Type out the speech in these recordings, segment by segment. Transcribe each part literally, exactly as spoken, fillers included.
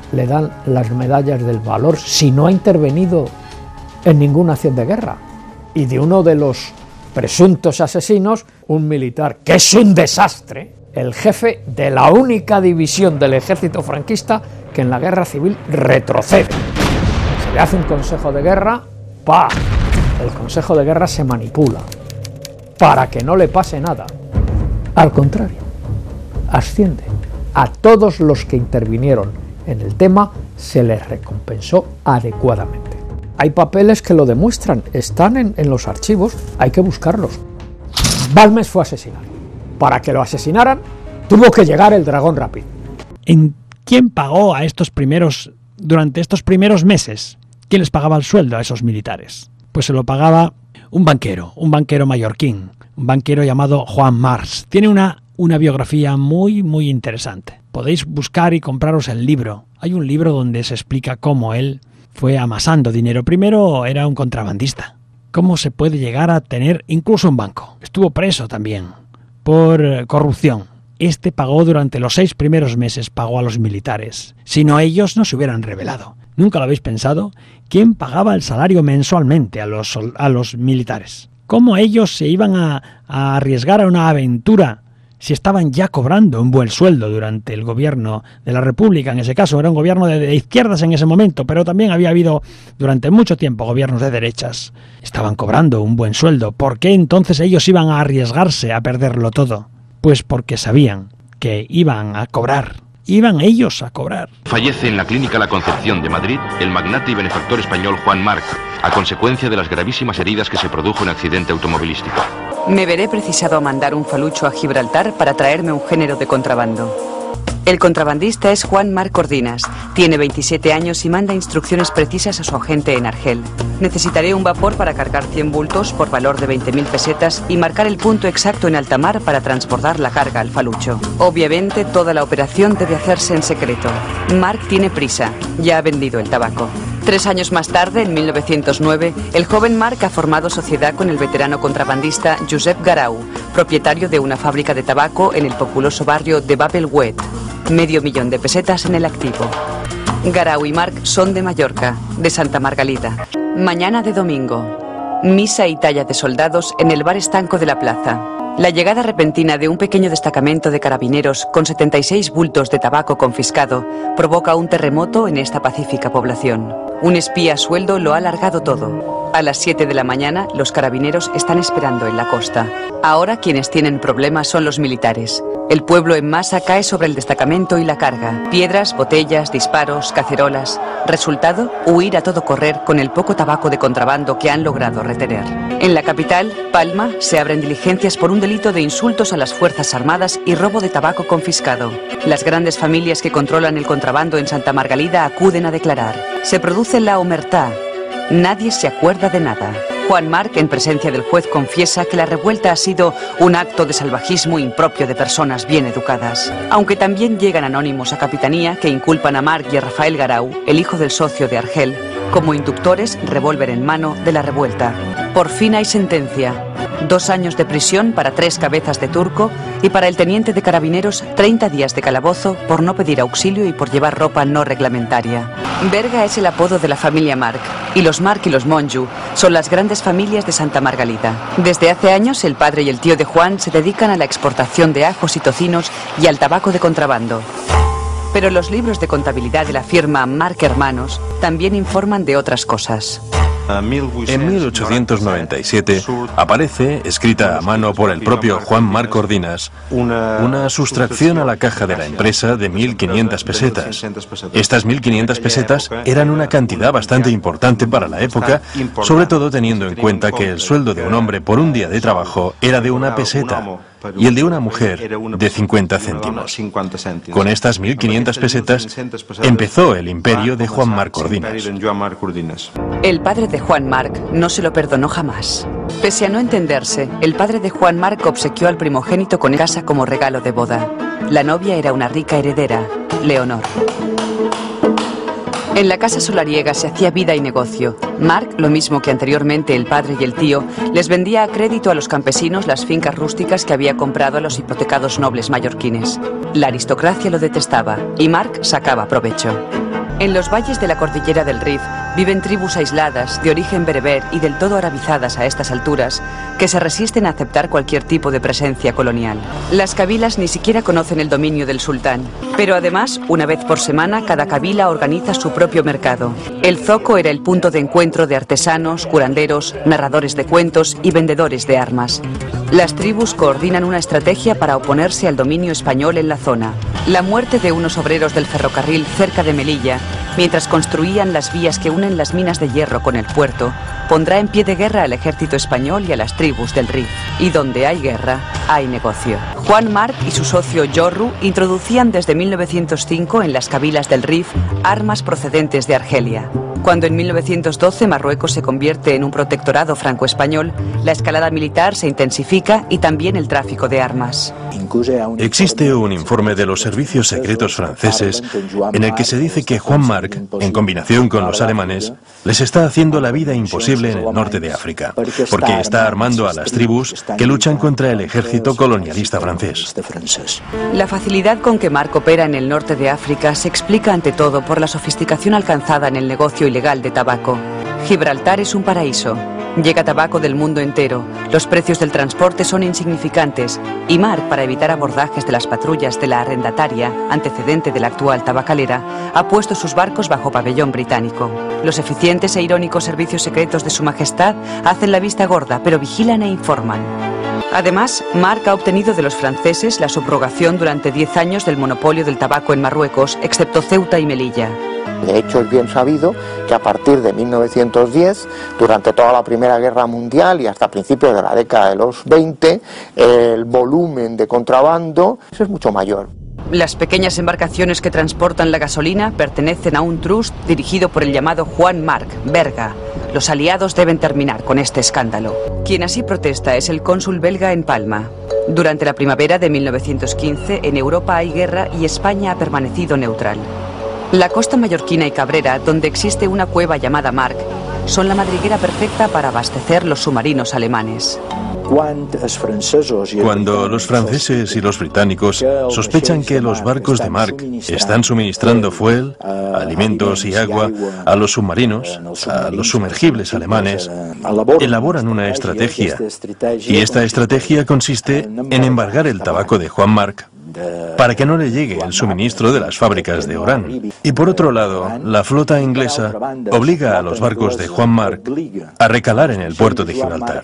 le dan las medallas del valor si no ha intervenido en ninguna acción de guerra. Y de uno de los presuntos asesinos, un militar que es un desastre, el jefe de la única división del ejército franquista que en la guerra civil retrocede. Se le hace un consejo de guerra, ¡pah! El consejo de guerra se manipula para que no le pase nada. Al contrario, asciende. A todos los que intervinieron en el tema se les recompensó adecuadamente. Hay papeles que lo demuestran, están en, en los archivos, hay que buscarlos. Balmes fue asesinado. Para que lo asesinaran, tuvo que llegar el dragón Rapid. ¿En quién pagó a estos primeros, durante estos primeros meses? ¿Quién les pagaba el sueldo a esos militares? Pues se lo pagaba un banquero, un banquero mallorquín, un banquero llamado Juan March. Tiene una, una biografía muy, muy interesante. Podéis buscar y compraros el libro. Hay un libro donde se explica cómo él fue amasando dinero. Primero era un contrabandista. ¿Cómo se puede llegar a tener incluso un banco? Estuvo preso también por corrupción. Este pagó durante los seis primeros meses, pagó a los militares. Si no, ellos no se hubieran rebelado. ¿Nunca lo habéis pensado? ¿Quién pagaba el salario mensualmente a los, a los militares? ¿Cómo ellos se iban a, a arriesgar a una aventura si estaban ya cobrando un buen sueldo durante el gobierno de la República? En ese caso era un gobierno de, de izquierdas en ese momento, pero también había habido durante mucho tiempo gobiernos de derechas. Estaban cobrando un buen sueldo. ¿Por qué entonces ellos iban a arriesgarse a perderlo todo? Pues porque sabían que iban a cobrar. Iban ellos a cobrar. Fallece en la Clínica La Concepción de Madrid el magnate y benefactor español Juan March, a consecuencia de las gravísimas heridas que se produjo en accidente automovilístico. Me veré precisado a mandar un falucho a Gibraltar para traerme un género de contrabando. El contrabandista es Juan Marc Ordinas. Tiene veintisiete años y manda instrucciones precisas a su agente en Argel. Necesitaré un vapor para cargar cien bultos por valor de veinte mil pesetas y marcar el punto exacto en alta mar para transbordar la carga al falucho. Obviamente, toda la operación debe hacerse en secreto. Marc tiene prisa. Ya ha vendido el tabaco. Tres años más tarde, en mil novecientos nueve, el joven Marc ha formado sociedad con el veterano contrabandista Josep Garau, propietario de una fábrica de tabaco en el populoso barrio de Bab el Oued. Medio millón de pesetas en el activo. Garau y Marc son de Mallorca, de Santa Margalida. Mañana de domingo. Misa y talla de soldados en el bar estanco de la plaza. La llegada repentina de un pequeño destacamento de carabineros con setenta y seis bultos de tabaco confiscado provoca un terremoto en esta pacífica población. Un espía a sueldo lo ha largado todo. A las siete de la mañana, los carabineros están esperando en la costa. Ahora quienes tienen problemas son los militares. El pueblo en masa cae sobre el destacamento y la carga. Piedras, botellas, disparos, cacerolas. Resultado, huir a todo correr con el poco tabaco de contrabando que han logrado retener. En la capital, Palma, se abren diligencias por un delito de insultos a las Fuerzas Armadas y robo de tabaco confiscado. Las grandes familias que controlan el contrabando en Santa Margalida acuden a declarar. Se produce la omertá. Nadie se acuerda de nada. Juan Marc, en presencia del juez, confiesa que la revuelta ha sido un acto de salvajismo impropio de personas bien educadas. Aunque también llegan anónimos a Capitanía que inculpan a Marc y a Rafael Garau, el hijo del socio de Argel, como inductores, revólver en mano, de la revuelta. Por fin hay sentencia. Dos años de prisión para tres cabezas de turco y para el teniente de carabineros treinta días de calabozo por no pedir auxilio y por llevar ropa no reglamentaria. Berga es el apodo de la familia Marc y los Marc y los Monju son las grandes familias de Santa Margalida. Desde hace años el padre y el tío de Juan se dedican a la exportación de ajos y tocinos y al tabaco de contrabando. Pero los libros de contabilidad de la firma Marc Hermanos también informan de otras cosas. En mil ochocientos noventa y siete aparece, escrita a mano por el propio Juan Marc Ordinas, una sustracción a la caja de la empresa de mil quinientas pesetas. Estas mil quinientas pesetas eran una cantidad bastante importante para la época, sobre todo teniendo en cuenta que el sueldo de un hombre por un día de trabajo era de una peseta y el de una mujer de cincuenta céntimos. Con estas mil quinientas pesetas empezó el imperio de Juan Marc Ordinas. El padre de Juan Marc no se lo perdonó jamás. Pese a no entenderse, el padre de Juan Marc obsequió al primogénito con casa como regalo de boda. La novia era una rica heredera, Leonor. En la casa solariega se hacía vida y negocio. Marc, lo mismo que anteriormente el padre y el tío, les vendía a crédito a los campesinos las fincas rústicas que había comprado a los hipotecados nobles mallorquines. La aristocracia lo detestaba y Marc sacaba provecho. En los valles de la cordillera del Rif viven tribus aisladas, de origen bereber y del todo arabizadas a estas alturas, que se resisten a aceptar cualquier tipo de presencia colonial. Las kabilas ni siquiera conocen el dominio del sultán, pero además, una vez por semana, cada kabila organiza su propio mercado. El zoco era el punto de encuentro de artesanos, curanderos, narradores de cuentos y vendedores de armas. Las tribus coordinan una estrategia para oponerse al dominio español en la zona. La muerte de unos obreros del ferrocarril cerca de Melilla, mientras construían las vías que unen las minas de hierro con el puerto, pondrá en pie de guerra al ejército español y a las tribus del Rif. Y donde hay guerra, hay negocio. Juan Marc y su socio Yorru introducían desde mil novecientos cinco en las kabilas del Rif armas procedentes de Argelia. Cuando en mil novecientos doce Marruecos se convierte en un protectorado franco-español, la escalada militar se intensifica y también el tráfico de armas. Existe un informe de los servicios secretos franceses en el que se dice que Juan Marc, en combinación con los alemanes, les está haciendo la vida imposible en el norte de África, porque está armando a las tribus que luchan contra el ejército colonialista francés. La facilidad con que Marc opera en el norte de África se explica ante todo por la sofisticación alcanzada en el negocio ilegal de tabaco. Gibraltar es un paraíso. Llega tabaco del mundo entero, los precios del transporte son insignificantes y Marc, para evitar abordajes de las patrullas de la arrendataria, antecedente de la actual tabacalera, ha puesto sus barcos bajo pabellón británico. Los eficientes e irónicos servicios secretos de Su Majestad hacen la vista gorda, pero vigilan e informan. Además, Marc ha obtenido de los franceses la subrogación durante diez años del monopolio del tabaco en Marruecos, excepto Ceuta y Melilla. De hecho, es bien sabido que a partir de mil novecientos diez, durante toda la Primera Guerra Mundial y hasta principios de la década de los veinte, el volumen de contrabando es mucho mayor. Las pequeñas embarcaciones que transportan la gasolina pertenecen a un trust dirigido por el llamado Juan Marc, Berga. Los aliados deben terminar con este escándalo. Quien así protesta es el cónsul belga en Palma. Durante la primavera de mil novecientos quince, en Europa hay guerra y España ha permanecido neutral. La costa mallorquina y cabrera, donde existe una cueva llamada Marc, son la madriguera perfecta para abastecer los submarinos alemanes. Cuando los franceses y los británicos sospechan que los barcos de Marc están suministrando fuel, alimentos y agua a los submarinos, a los sumergibles alemanes, elaboran una estrategia. Y esta estrategia consiste en embargar el tabaco de Juan Marc para que no le llegue el suministro de las fábricas de Orán. Y por otro lado, la flota inglesa obliga a los barcos de Juan Marc a recalar en el puerto de Gibraltar.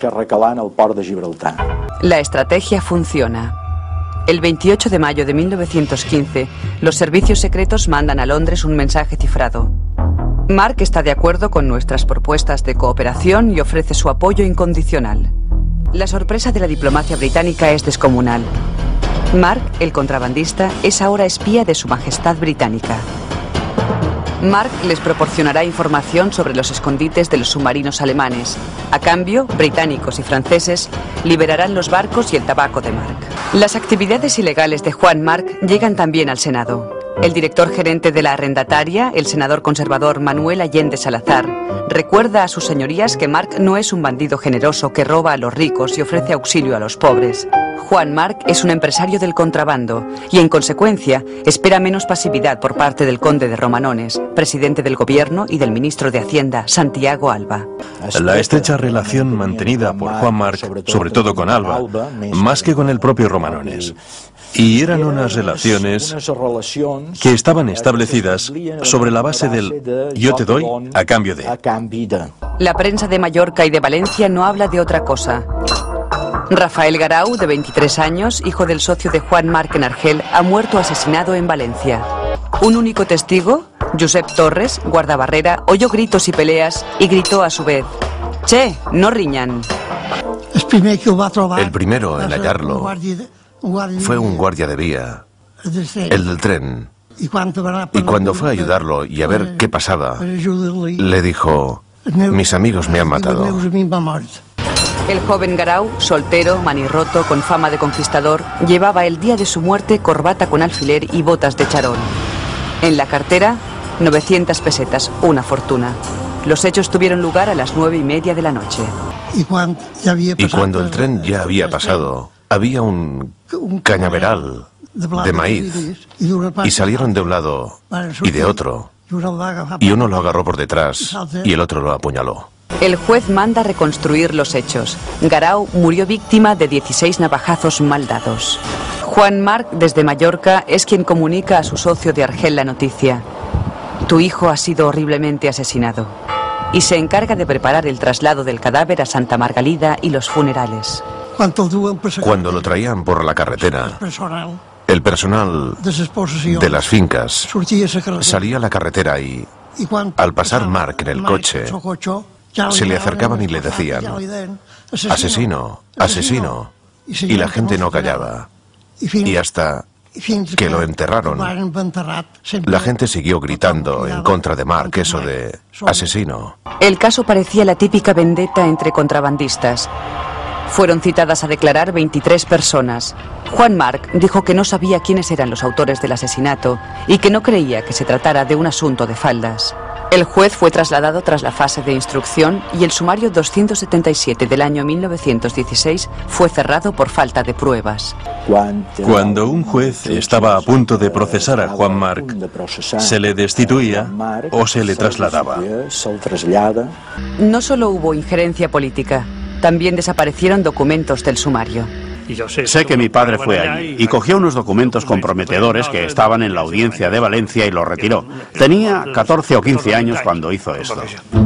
La estrategia funciona. El veintiocho de mayo de mil novecientos quince, los servicios secretos mandan a Londres un mensaje cifrado. Marc está de acuerdo con nuestras propuestas de cooperación y ofrece su apoyo incondicional. La sorpresa de la diplomacia británica es descomunal. Marc, el contrabandista, es ahora espía de Su Majestad Británica. Marc les proporcionará información sobre los escondites de los submarinos alemanes. A cambio, británicos y franceses liberarán los barcos y el tabaco de Marc. Las actividades ilegales de Juan Marc llegan también al Senado. El director gerente de la arrendataria, el senador conservador Manuel Allende Salazar, recuerda a sus señorías que Marc no es un bandido generoso que roba a los ricos y ofrece auxilio a los pobres. Juan Marc es un empresario del contrabando y, en consecuencia, espera menos pasividad por parte del conde de Romanones, presidente del gobierno, y del ministro de Hacienda, Santiago Alba. La estrecha relación mantenida por Juan Marc, sobre todo con Alba, más que con el propio Romanones, y eran unas relaciones que estaban establecidas sobre la base del yo te doy a cambio de. La prensa de Mallorca y de Valencia no habla de otra cosa. Rafael Garau, de veintitrés años, hijo del socio de Juan Marc en Argel, ha muerto asesinado en Valencia. Un único testigo, Josep Torres, guardabarrera, oyó gritos y peleas y gritó a su vez: «Che, no riñan». El primero en hallarlo fue un guardia de vía, el del tren, y cuando fue a ayudarlo y a ver qué pasaba, le dijo: «Mis amigos me han matado». El joven Garau, soltero, manirroto, con fama de conquistador, llevaba el día de su muerte corbata con alfiler y botas de charol. En la cartera, novecientas pesetas, una fortuna. Los hechos tuvieron lugar a las nueve y media de la noche. Y cuando el tren ya había pasado, había un cañaveral de maíz y salieron de un lado y de otro y uno lo agarró por detrás y el otro lo apuñaló. El juez manda reconstruir los hechos. Garau murió víctima de dieciséis navajazos mal dados. Juan Marc, desde Mallorca, es quien comunica a su socio de Argel la noticia. Tu hijo ha sido horriblemente asesinado. Y se encarga de preparar el traslado del cadáver a Santa Margalida y los funerales. Cuando lo traían por la carretera, el personal de las fincas salía a la carretera y, al pasar Marc en el coche, se le acercaban y le decían: asesino, asesino, y la gente no callaba. Y hasta que lo enterraron, la gente siguió gritando en contra de Marc eso de asesino. El caso parecía la típica vendetta entre contrabandistas. Fueron citadas a declarar veintitrés personas. Juan Marc dijo que no sabía quiénes eran los autores del asesinato y que no creía que se tratara de un asunto de faldas. El juez fue trasladado tras la fase de instrucción y el sumario doscientos setenta y siete del año mil novecientos dieciséis fue cerrado por falta de pruebas. Cuando un juez estaba a punto de procesar a Juan Marc, se le destituía o se le trasladaba. No solo hubo injerencia política, también desaparecieron documentos del sumario. Sé que mi padre fue allí y cogió unos documentos comprometedores que estaban en la audiencia de Valencia y los retiró. Tenía catorce o quince años cuando hizo esto.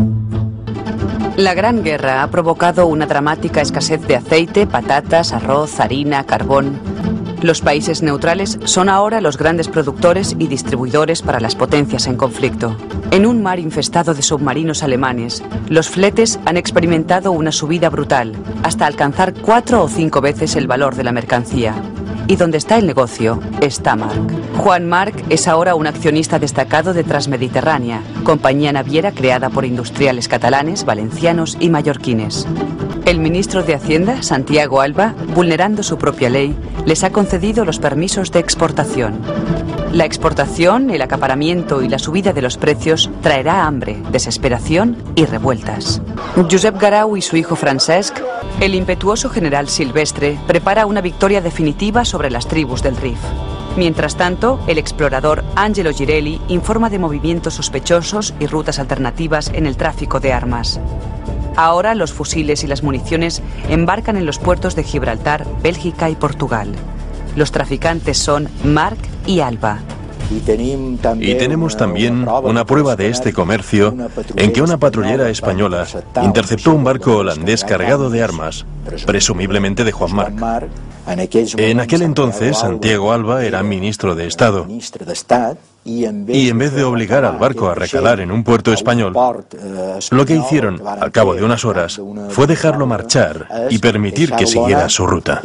La Gran Guerra ha provocado una dramática escasez de aceite, patatas, arroz, harina, carbón. Los países neutrales son ahora los grandes productores y distribuidores para las potencias en conflicto. En un mar infestado de submarinos alemanes, los fletes han experimentado una subida brutal, hasta alcanzar cuatro o cinco veces el valor de la mercancía. Y donde está el negocio, está Marc. Juan Marc es ahora un accionista destacado de Transmediterránea, compañía naviera creada por industriales catalanes, valencianos y mallorquines. El ministro de Hacienda, Santiago Alba, vulnerando su propia ley, les ha concedido los permisos de exportación. La exportación, el acaparamiento y la subida de los precios traerá hambre, desesperación y revueltas. Josep Garau y su hijo Francesc, el impetuoso general Silvestre, prepara una victoria definitiva sobre las tribus del Rif. Mientras tanto, el explorador Angelo Girelli informa de movimientos sospechosos y rutas alternativas en el tráfico de armas. Ahora los fusiles y las municiones embarcan en los puertos de Gibraltar, Bélgica y Portugal. Los traficantes son Marc y Alba. Y tenemos también una prueba de este comercio en que una patrullera española interceptó un barco holandés cargado de armas, presumiblemente de Juan Marc. En aquel entonces, Santiago Alba era ministro de Estado. Y en vez de obligar al barco a recalar en un puerto español, lo que hicieron, al cabo de unas horas, fue dejarlo marchar y permitir que siguiera su ruta.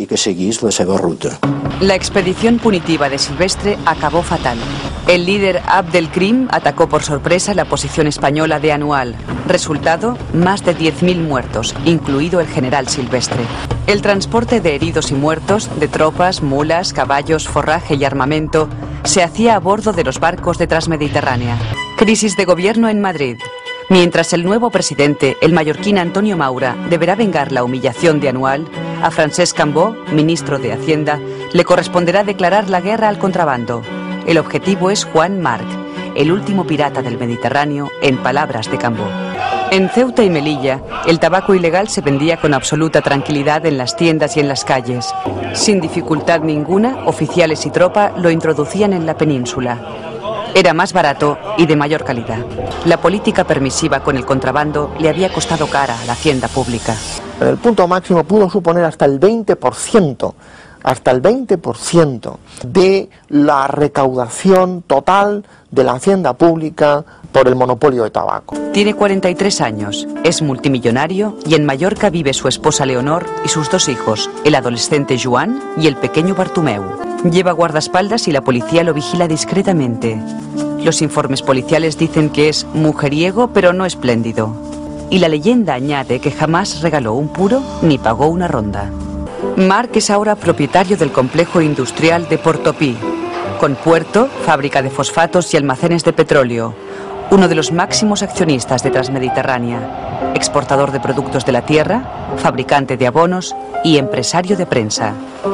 La expedición punitiva de Silvestre acabó fatal. El líder Abdelkrim atacó por sorpresa la posición española de Anual. Resultado, más de diez mil muertos, incluido el general Silvestre. El transporte de heridos y muertos, de tropas, mulas, caballos, forraje y armamento, se hacía a bordo de los barcos de Transmediterránea. Crisis de gobierno en Madrid. Mientras el nuevo presidente, el mallorquín Antonio Maura, deberá vengar la humillación de Anual, a Francesc Cambó, ministro de Hacienda, le corresponderá declarar la guerra al contrabando. El objetivo es Juan Marc, el último pirata del Mediterráneo, en palabras de Cambó. En Ceuta y Melilla, el tabaco ilegal se vendía con absoluta tranquilidad en las tiendas y en las calles. Sin dificultad ninguna, oficiales y tropa lo introducían en la península. Era más barato y de mayor calidad. La política permisiva con el contrabando le había costado cara a la hacienda pública. En el punto máximo pudo suponer hasta el veinte por ciento, hasta el veinte por ciento de la recaudación total de la hacienda pública por el monopolio de tabaco. Tiene cuarenta y tres años, es multimillonario y en Mallorca vive su esposa Leonor y sus dos hijos, el adolescente Joan y el pequeño Bartomeu. Lleva guardaespaldas y la policía lo vigila discretamente. Los informes policiales dicen que es mujeriego pero no espléndido. Y la leyenda añade que jamás regaló un puro ni pagó una ronda. Marc es ahora propietario del complejo industrial de Portopí, con puerto, fábrica de fosfatos y almacenes de petróleo. Uno de los máximos accionistas de Transmediterránea, exportador de productos de la tierra, fabricante de abonos y empresario de prensa.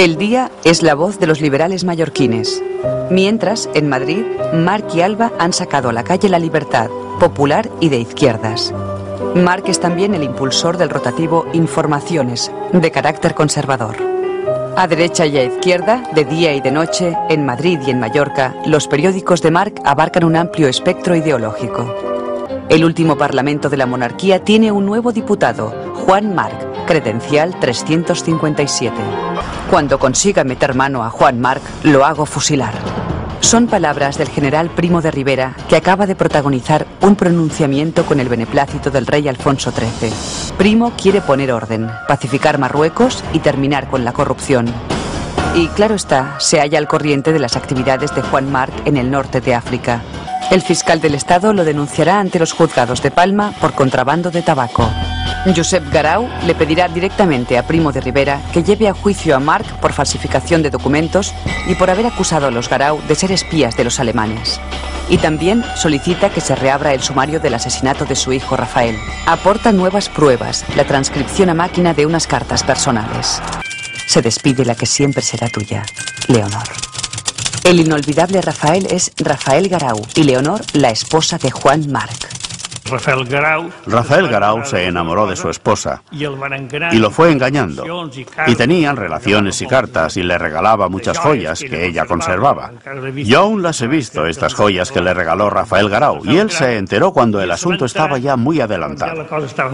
El Día es la voz de los liberales mallorquines. Mientras, en Madrid, Marc y Alba han sacado a la calle La Libertad, popular y de izquierdas. Marc es también el impulsor del rotativo Informaciones, de carácter conservador. A derecha y a izquierda, de día y de noche, en Madrid y en Mallorca, los periódicos de Marc abarcan un amplio espectro ideológico. El último parlamento de la monarquía tiene un nuevo diputado, Juan Marc, credencial trescientos cincuenta y siete. Cuando consiga meter mano a Juan Marc, lo hago fusilar. Son palabras del general Primo de Rivera, que acaba de protagonizar un pronunciamiento con el beneplácito del rey Alfonso trece. Primo quiere poner orden, pacificar Marruecos y terminar con la corrupción. Y claro está, se halla al corriente de las actividades de Juan Marc en el norte de África. El fiscal del Estado lo denunciará ante los juzgados de Palma por contrabando de tabaco. Josep Garau le pedirá directamente a Primo de Rivera que lleve a juicio a Marc por falsificación de documentos y por haber acusado a los Garau de ser espías de los alemanes. Y también solicita que se reabra el sumario del asesinato de su hijo Rafael. Aporta nuevas pruebas, la transcripción a máquina de unas cartas personales. Se despide la que siempre será tuya, Leonor. El inolvidable Rafael es Rafael Garau y Leonor la esposa de Juan Marc. Rafael Garau, Rafael Garau se enamoró de su esposa y lo fue engañando. Y tenían relaciones y cartas y le regalaba muchas joyas que ella conservaba. Yo aún las he visto, estas joyas que le regaló Rafael Garau, y él se enteró cuando el asunto estaba ya muy adelantado.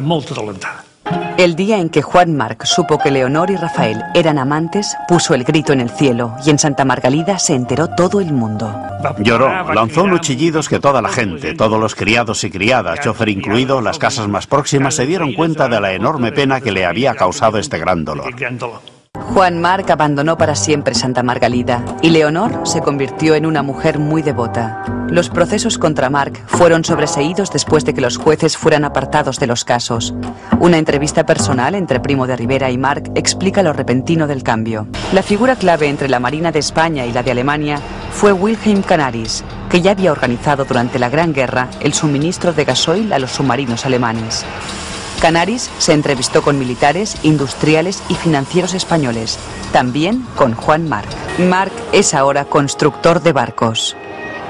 El día en que Juan Marc supo que Leonor y Rafael eran amantes, puso el grito en el cielo y en Santa Margalida se enteró todo el mundo. Lloró, lanzó unos chillidos que toda la gente, todos los criados y criadas, chofer incluido, las casas más próximas, se dieron cuenta de la enorme pena que le había causado este gran dolor. Juan Marc abandonó para siempre Santa Margalida y Leonor se convirtió en una mujer muy devota. Los procesos contra Marc fueron sobreseídos después de que los jueces fueran apartados de los casos. Una entrevista personal entre Primo de Rivera y Marc explica lo repentino del cambio. La figura clave entre la Marina de España y la de Alemania fue Wilhelm Canaris, que ya había organizado durante la Gran Guerra el suministro de gasoil a los submarinos alemanes. Canaris se entrevistó con militares, industriales y financieros españoles, también con Juan Marc. Marc es ahora constructor de barcos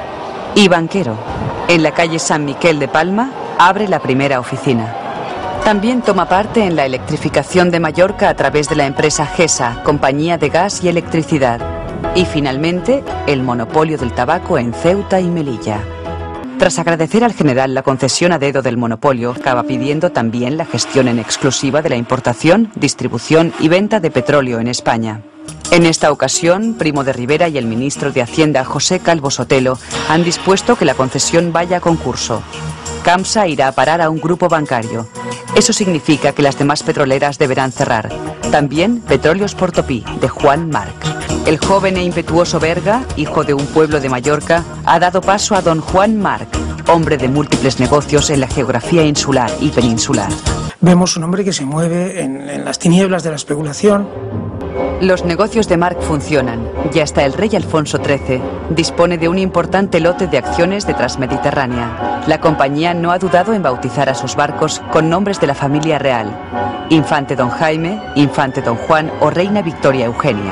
y banquero. En la calle San Miquel de Palma abre la primera oficina. También toma parte en la electrificación de Mallorca a través de la empresa GESA, compañía de gas y electricidad. Y finalmente, el monopolio del tabaco en Ceuta y Melilla. Tras agradecer al general la concesión a dedo del monopolio, acaba pidiendo también la gestión en exclusiva de la importación, distribución y venta de petróleo en España. En esta ocasión, Primo de Rivera y el ministro de Hacienda, José Calvo Sotelo, han dispuesto que la concesión vaya a concurso. CAMSA irá a parar a un grupo bancario. Eso significa que las demás petroleras deberán cerrar. También Petróleos Portopí, de Juan Marc. El joven e impetuoso Berga, hijo de un pueblo de Mallorca, ha dado paso a don Juan Marc, hombre de múltiples negocios en la geografía insular y peninsular. Vemos un hombre que se mueve en, en las tinieblas de la especulación. Los negocios de Marc funcionan y hasta el rey Alfonso trece dispone de un importante lote de acciones de Transmediterránea. La compañía no ha dudado en bautizar a sus barcos con nombres de la familia real: Infante Don Jaime, Infante Don Juan o Reina Victoria Eugenia.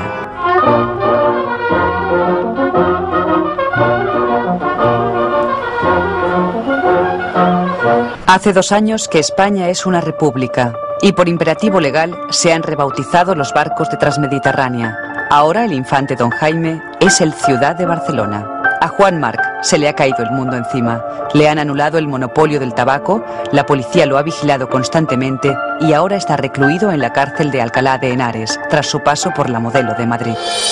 Hace dos años que España es una república y por imperativo legal se han rebautizado los barcos de Transmediterránea. Ahora el Infante Don Jaime es el Ciudad de Barcelona. A Juan Marc se le ha caído el mundo encima. Le han anulado el monopolio del tabaco, la policía lo ha vigilado constantemente y ahora está recluido en la cárcel de Alcalá de Henares, tras su paso por la Modelo de Madrid.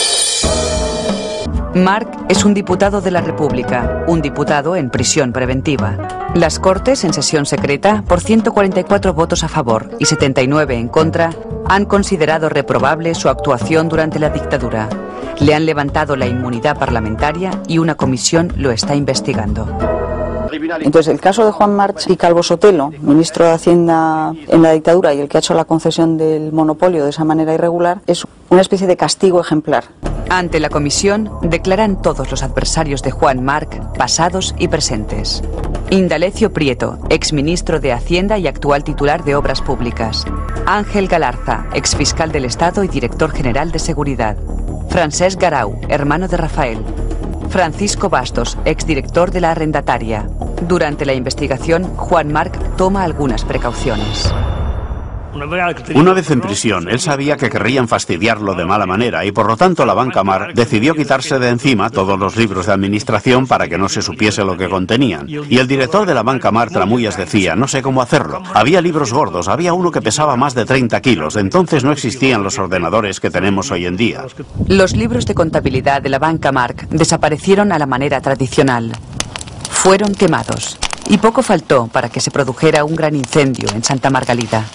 Marc es un diputado de la República, un diputado en prisión preventiva. Las Cortes, en sesión secreta, por ciento cuarenta y cuatro votos a favor y setenta y nueve en contra, han considerado reprobable su actuación durante la dictadura. Le han levantado la inmunidad parlamentaria y una comisión lo está investigando. Entonces, el caso de Juan Marc y Calvo Sotelo, ministro de Hacienda en la dictadura y el que ha hecho la concesión del monopolio de esa manera irregular, es una especie de castigo ejemplar. Ante la comisión declaran todos los adversarios de Juan Marc, pasados y presentes. Indalecio Prieto, exministro de Hacienda y actual titular de Obras Públicas. Ángel Galarza, exfiscal del Estado y director general de Seguridad. Francesc Garau, hermano de Rafael. Francisco Bastos, exdirector de la arrendataria. Durante la investigación, Juan Marc toma algunas precauciones. Una vez en prisión, él sabía que querrían fastidiarlo de mala manera y por lo tanto la Banca Marc decidió quitarse de encima todos los libros de administración para que no se supiese lo que contenían. Y el director de la Banca Marc, Tramullas, decía, no sé cómo hacerlo. Había libros gordos, había uno que pesaba más de treinta kilos, entonces no existían los ordenadores que tenemos hoy en día. Los libros de contabilidad de la Banca Marc desaparecieron a la manera tradicional. Fueron quemados y poco faltó para que se produjera un gran incendio en Santa Margalida.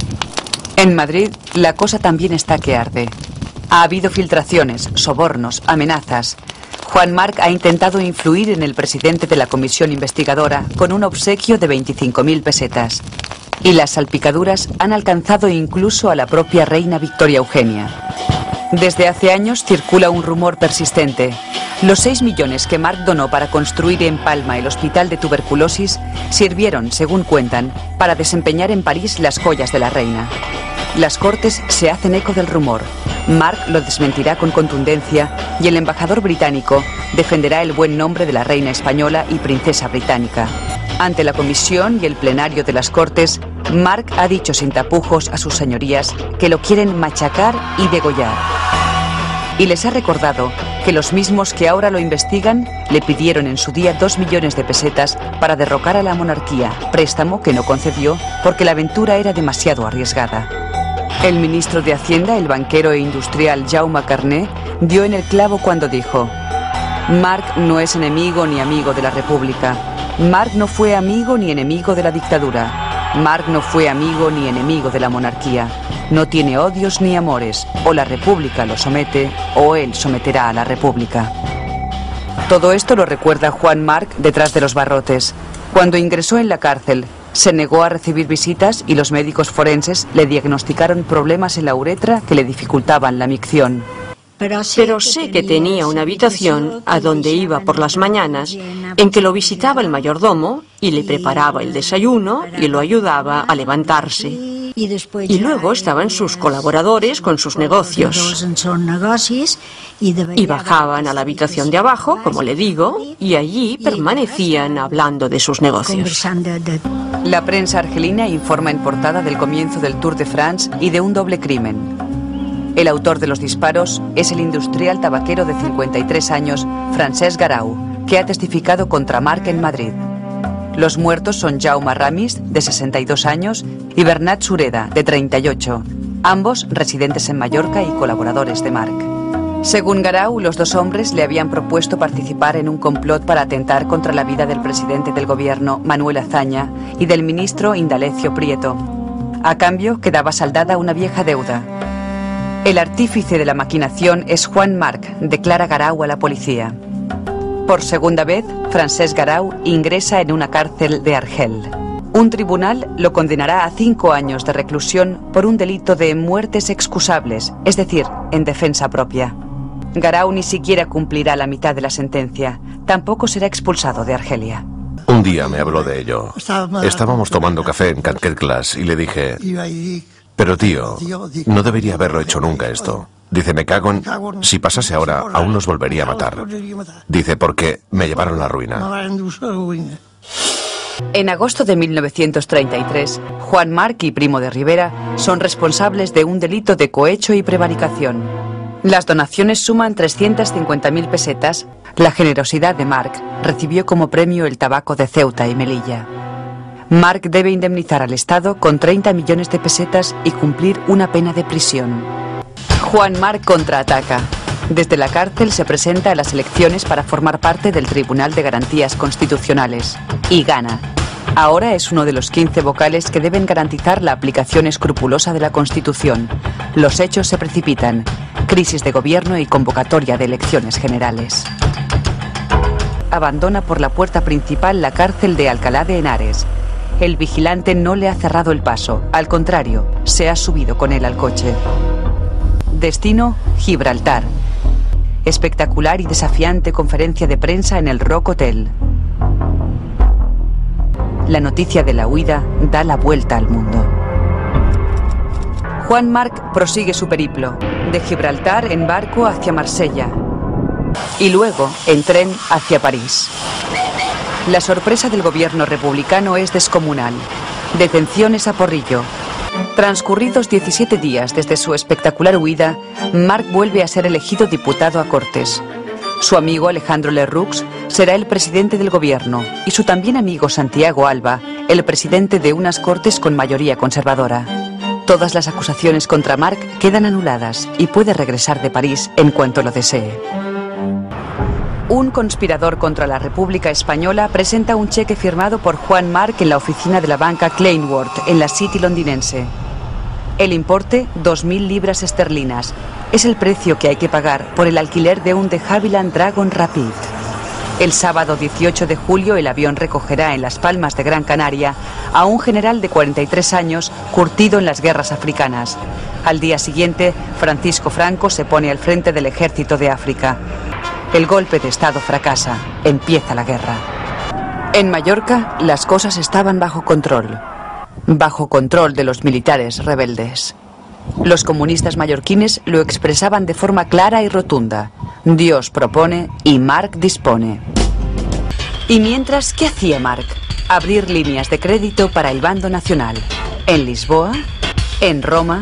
En Madrid, la cosa también está que arde. Ha habido filtraciones, sobornos, amenazas. Juan Marc ha intentado influir en el presidente de la comisión investigadora con un obsequio de veinticinco mil pesetas. Y las salpicaduras han alcanzado incluso a la propia reina Victoria Eugenia. Desde hace años circula un rumor persistente. Los seis millones que Marc donó para construir en Palma el hospital de tuberculosis sirvieron, según cuentan, para desempeñar en París las joyas de la reina. Las Cortes se hacen eco del rumor. Marc lo desmentirá con contundencia y el embajador británico defenderá el buen nombre de la reina española y princesa británica. Ante la comisión y el plenario de las Cortes, Marc ha dicho sin tapujos a sus señorías que lo quieren machacar y degollar. Y les ha recordado que los mismos que ahora lo investigan le pidieron en su día dos millones de pesetas para derrocar a la monarquía, préstamo que no concedió porque la aventura era demasiado arriesgada. El ministro de Hacienda, el banquero e industrial Jaume Carné, dio en el clavo cuando dijo: Marc no es enemigo ni amigo de la República. Marc no fue amigo ni enemigo de la dictadura. Marc no fue amigo ni enemigo de la monarquía. No tiene odios ni amores. O la República lo somete o él someterá a la República. Todo esto lo recuerda Juan Marc detrás de los barrotes. Cuando ingresó en la cárcel, se negó a recibir visitas y los médicos forenses le diagnosticaron problemas en la uretra que le dificultaban la micción. Pero sé que tenía una habitación a donde iba por las mañanas, en que lo visitaba el mayordomo y le preparaba el desayuno y lo ayudaba a levantarse. Y luego estaban sus colaboradores con sus negocios. Y bajaban a la habitación de abajo, como le digo, y allí permanecían hablando de sus negocios. La prensa argelina informa en portada del comienzo del Tour de France y de un doble crimen. El autor de los disparos es el industrial tabaquero de cincuenta y tres años, Francesc Garau, que ha testificado contra Marc en Madrid. Los muertos son Jaume Ramis, de sesenta y dos años, y Bernat Sureda, de treinta y ocho, ambos residentes en Mallorca y colaboradores de Marc. Según Garau, los dos hombres le habían propuesto participar en un complot para atentar contra la vida del presidente del gobierno, Manuel Azaña, y del ministro Indalecio Prieto. A cambio, quedaba saldada una vieja deuda. El artífice de la maquinación es Juan Marc, declara Garau a la policía. Por segunda vez, Francesc Garau ingresa en una cárcel de Argel. Un tribunal lo condenará a cinco años de reclusión por un delito de muertes excusables, es decir, en defensa propia. Garau ni siquiera cumplirá la mitad de la sentencia. Tampoco será expulsado de Argelia. Un día me habló de ello. Estábamos tomando café en Canquetglas y le dije: pero tío, no debería haberlo hecho nunca esto. Dice, me cago en... Si pasase ahora, aún nos volvería a matar. Dice, porque me llevaron a la ruina. En agosto de mil novecientos treinta y tres, Juan Marc y Primo de Rivera son responsables de un delito de cohecho y prevaricación. Las donaciones suman trescientas cincuenta mil pesetas. La generosidad de Marc recibió como premio el tabaco de Ceuta y Melilla. Marc debe indemnizar al Estado con treinta millones de pesetas y cumplir una pena de prisión. Juan Marc contraataca. Desde la cárcel se presenta a las elecciones para formar parte del Tribunal de Garantías Constitucionales. Y gana. Ahora es uno de los quince vocales que deben garantizar la aplicación escrupulosa de la Constitución. Los hechos se precipitan. Crisis de gobierno y convocatoria de elecciones generales. Abandona por la puerta principal la cárcel de Alcalá de Henares. El vigilante no le ha cerrado el paso. Al contrario, se ha subido con él al coche. Destino, Gibraltar. Espectacular y desafiante conferencia de prensa en el Rock Hotel. la noticia de la huida da la vuelta al mundo. Juan Marc prosigue su periplo, de Gibraltar en barco hacia Marsella y luego en tren hacia París. La sorpresa del gobierno republicano es descomunal. Detenciones a porrillo. Transcurridos diecisiete días desde su espectacular huida, Marc vuelve a ser elegido diputado a Cortes. Su amigo Alejandro Lerroux será el presidente del gobierno y su también amigo Santiago Alba, el presidente de unas Cortes con mayoría conservadora. Todas las acusaciones contra Marc quedan anuladas y puede regresar de París en cuanto lo desee. Un conspirador contra la República Española presenta un cheque firmado por Juan Marc en la oficina de la banca Kleinworth, en la City londinense. El importe, dos mil libras esterlinas, es el precio que hay que pagar por el alquiler de un de Havilland Dragon Rapid. El sábado dieciocho de julio el avión recogerá en Las Palmas de Gran Canaria a un general de cuarenta y tres años curtido en las guerras africanas. Al día siguiente, Francisco Franco se pone al frente del ejército de África. El golpe de Estado fracasa, empieza la guerra. En Mallorca, las cosas estaban bajo control. Bajo control de los militares rebeldes. Los comunistas mallorquines lo expresaban de forma clara y rotunda. Dios propone y Marc dispone. Y mientras, ¿qué hacía Marc? Abrir líneas de crédito para el bando nacional. En Lisboa, en Roma,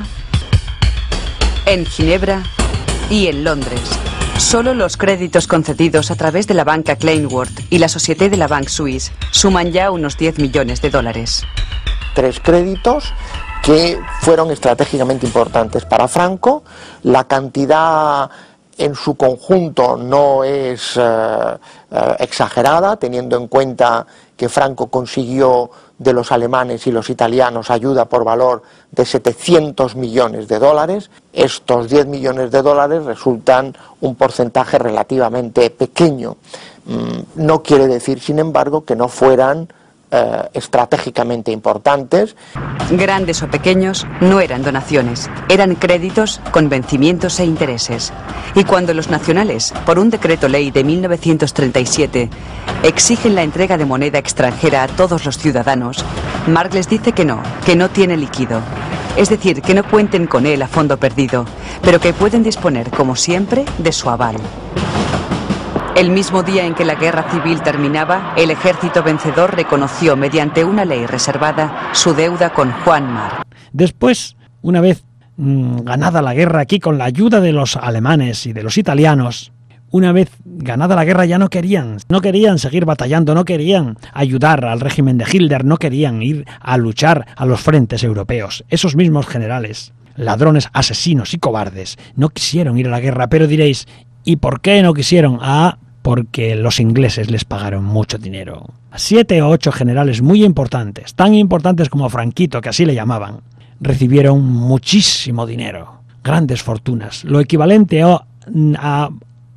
en Ginebra y en Londres. Solo los créditos concedidos a través de la banca Kleinworth y la Société de la Banque Suisse suman ya unos diez millones de dólares. Tres créditos que fueron estratégicamente importantes para Franco. La cantidad en su conjunto no es eh, eh, exagerada, teniendo en cuenta que Franco consiguió de los alemanes y los italianos ayuda por valor de setecientos millones de dólares. Estos diez millones de dólares resultan un porcentaje relativamente pequeño. No quiere decir, sin embargo, que no fueran eh, estratégicamente importantes. Grandes o pequeños, no eran donaciones, eran créditos con vencimientos e intereses. Y cuando los nacionales, por un decreto ley de mil novecientos treinta y siete, exigen la entrega de moneda extranjera a todos los ciudadanos, Marc les dice que no, que no tiene líquido. Es decir, que no cuenten con él a fondo perdido, pero que pueden disponer, como siempre, de su aval. El mismo día en que la guerra civil terminaba, el ejército vencedor reconoció mediante una ley reservada su deuda con Juan Marc. Después, una vez mmm, ganada la guerra aquí con la ayuda de los alemanes y de los italianos, una vez ganada la guerra ya no querían, no querían seguir batallando, no querían ayudar al régimen de Hitler, no querían ir a luchar a los frentes europeos. Esos mismos generales, ladrones, asesinos y cobardes, no quisieron ir a la guerra, pero diréis, ¿y por qué no quisieron? Ah, porque los ingleses les pagaron mucho dinero. Siete o ocho generales muy importantes, tan importantes como Franquito, que así le llamaban, recibieron muchísimo dinero, grandes fortunas, lo equivalente a, a,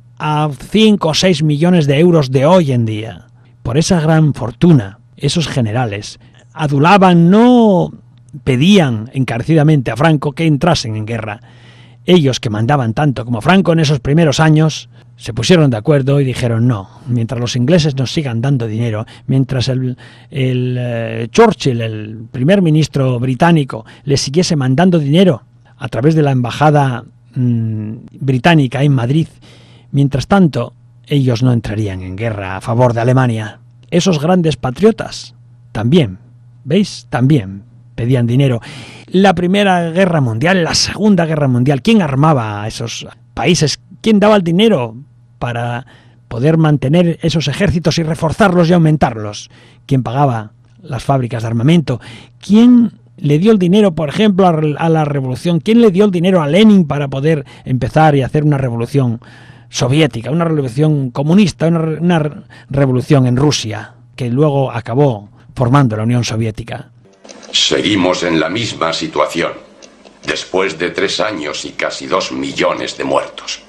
a cinco o seis millones de euros de hoy en día. Por esa gran fortuna, esos generales adulaban, no pedían encarecidamente a Franco que entrasen en guerra. Ellos, que mandaban tanto como Franco en esos primeros años, se pusieron de acuerdo y dijeron no, mientras los ingleses nos sigan dando dinero, mientras el, el eh, Churchill, el primer ministro británico, les siguiese mandando dinero a través de la embajada mmm, británica en Madrid, mientras tanto ellos no entrarían en guerra a favor de Alemania. Esos grandes patriotas también, ¿veis? También pedían dinero. La Primera Guerra Mundial, la Segunda Guerra Mundial, ¿quién armaba a esos países? ¿Quién daba el dinero para poder mantener esos ejércitos y reforzarlos y aumentarlos? ¿Quién pagaba las fábricas de armamento? ¿Quién le dio el dinero, por ejemplo, a la revolución? ¿Quién le dio el dinero a Lenin para poder empezar y hacer una revolución soviética, una revolución comunista, una, una revolución en Rusia, que luego acabó formando la Unión Soviética? Seguimos en la misma situación, después de tres años y casi dos millones de muertos,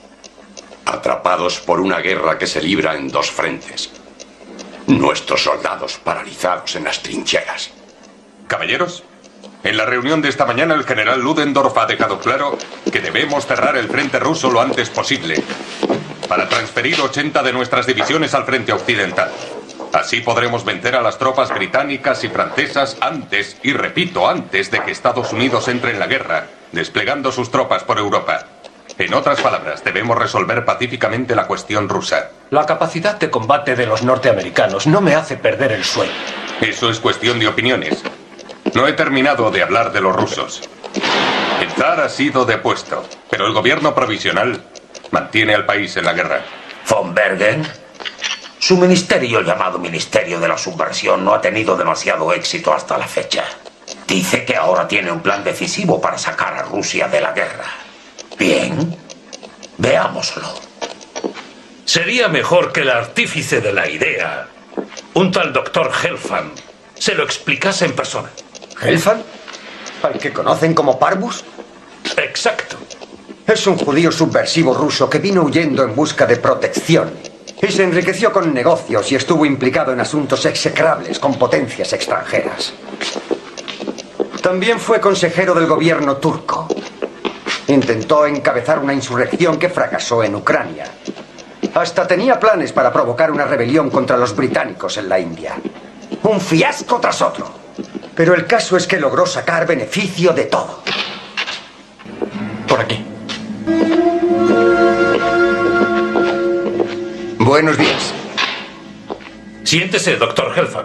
atrapados por una guerra que se libra en dos frentes, nuestros soldados paralizados en las trincheras. Caballeros, en la reunión de esta mañana el general Ludendorff ha dejado claro que debemos cerrar el frente ruso lo antes posible para transferir ochenta de nuestras divisiones al frente occidental. Así podremos vencer a las tropas británicas y francesas antes, y repito, antes de que Estados Unidos entre en la guerra, desplegando sus tropas por Europa. En otras palabras, debemos resolver pacíficamente la cuestión rusa. La capacidad de combate de los norteamericanos no me hace perder el sueño. Eso es cuestión de opiniones. No he terminado de hablar de los rusos. El zar ha sido depuesto, pero el gobierno provisional mantiene al país en la guerra. Von Bergen, su ministerio, llamado Ministerio de la Subversión, no ha tenido demasiado éxito hasta la fecha. Dice que ahora tiene un plan decisivo para sacar a Rusia de la guerra. Bien, veámoslo. Sería mejor que el artífice de la idea, un tal doctor Helfand, se lo explicase en persona. ¿Helfand? ¿Al que conocen como Parvus? Exacto. Es un judío subversivo ruso que vino huyendo en busca de protección y se enriqueció con negocios y estuvo implicado en asuntos execrables con potencias extranjeras. También fue consejero del gobierno turco. Intentó encabezar una insurrección que fracasó en Ucrania. Hasta tenía planes para provocar una rebelión contra los británicos en la India. Un fiasco tras otro. Pero el caso es que logró sacar beneficio de todo. Por aquí. Buenos días. Siéntese, doctor Helfand.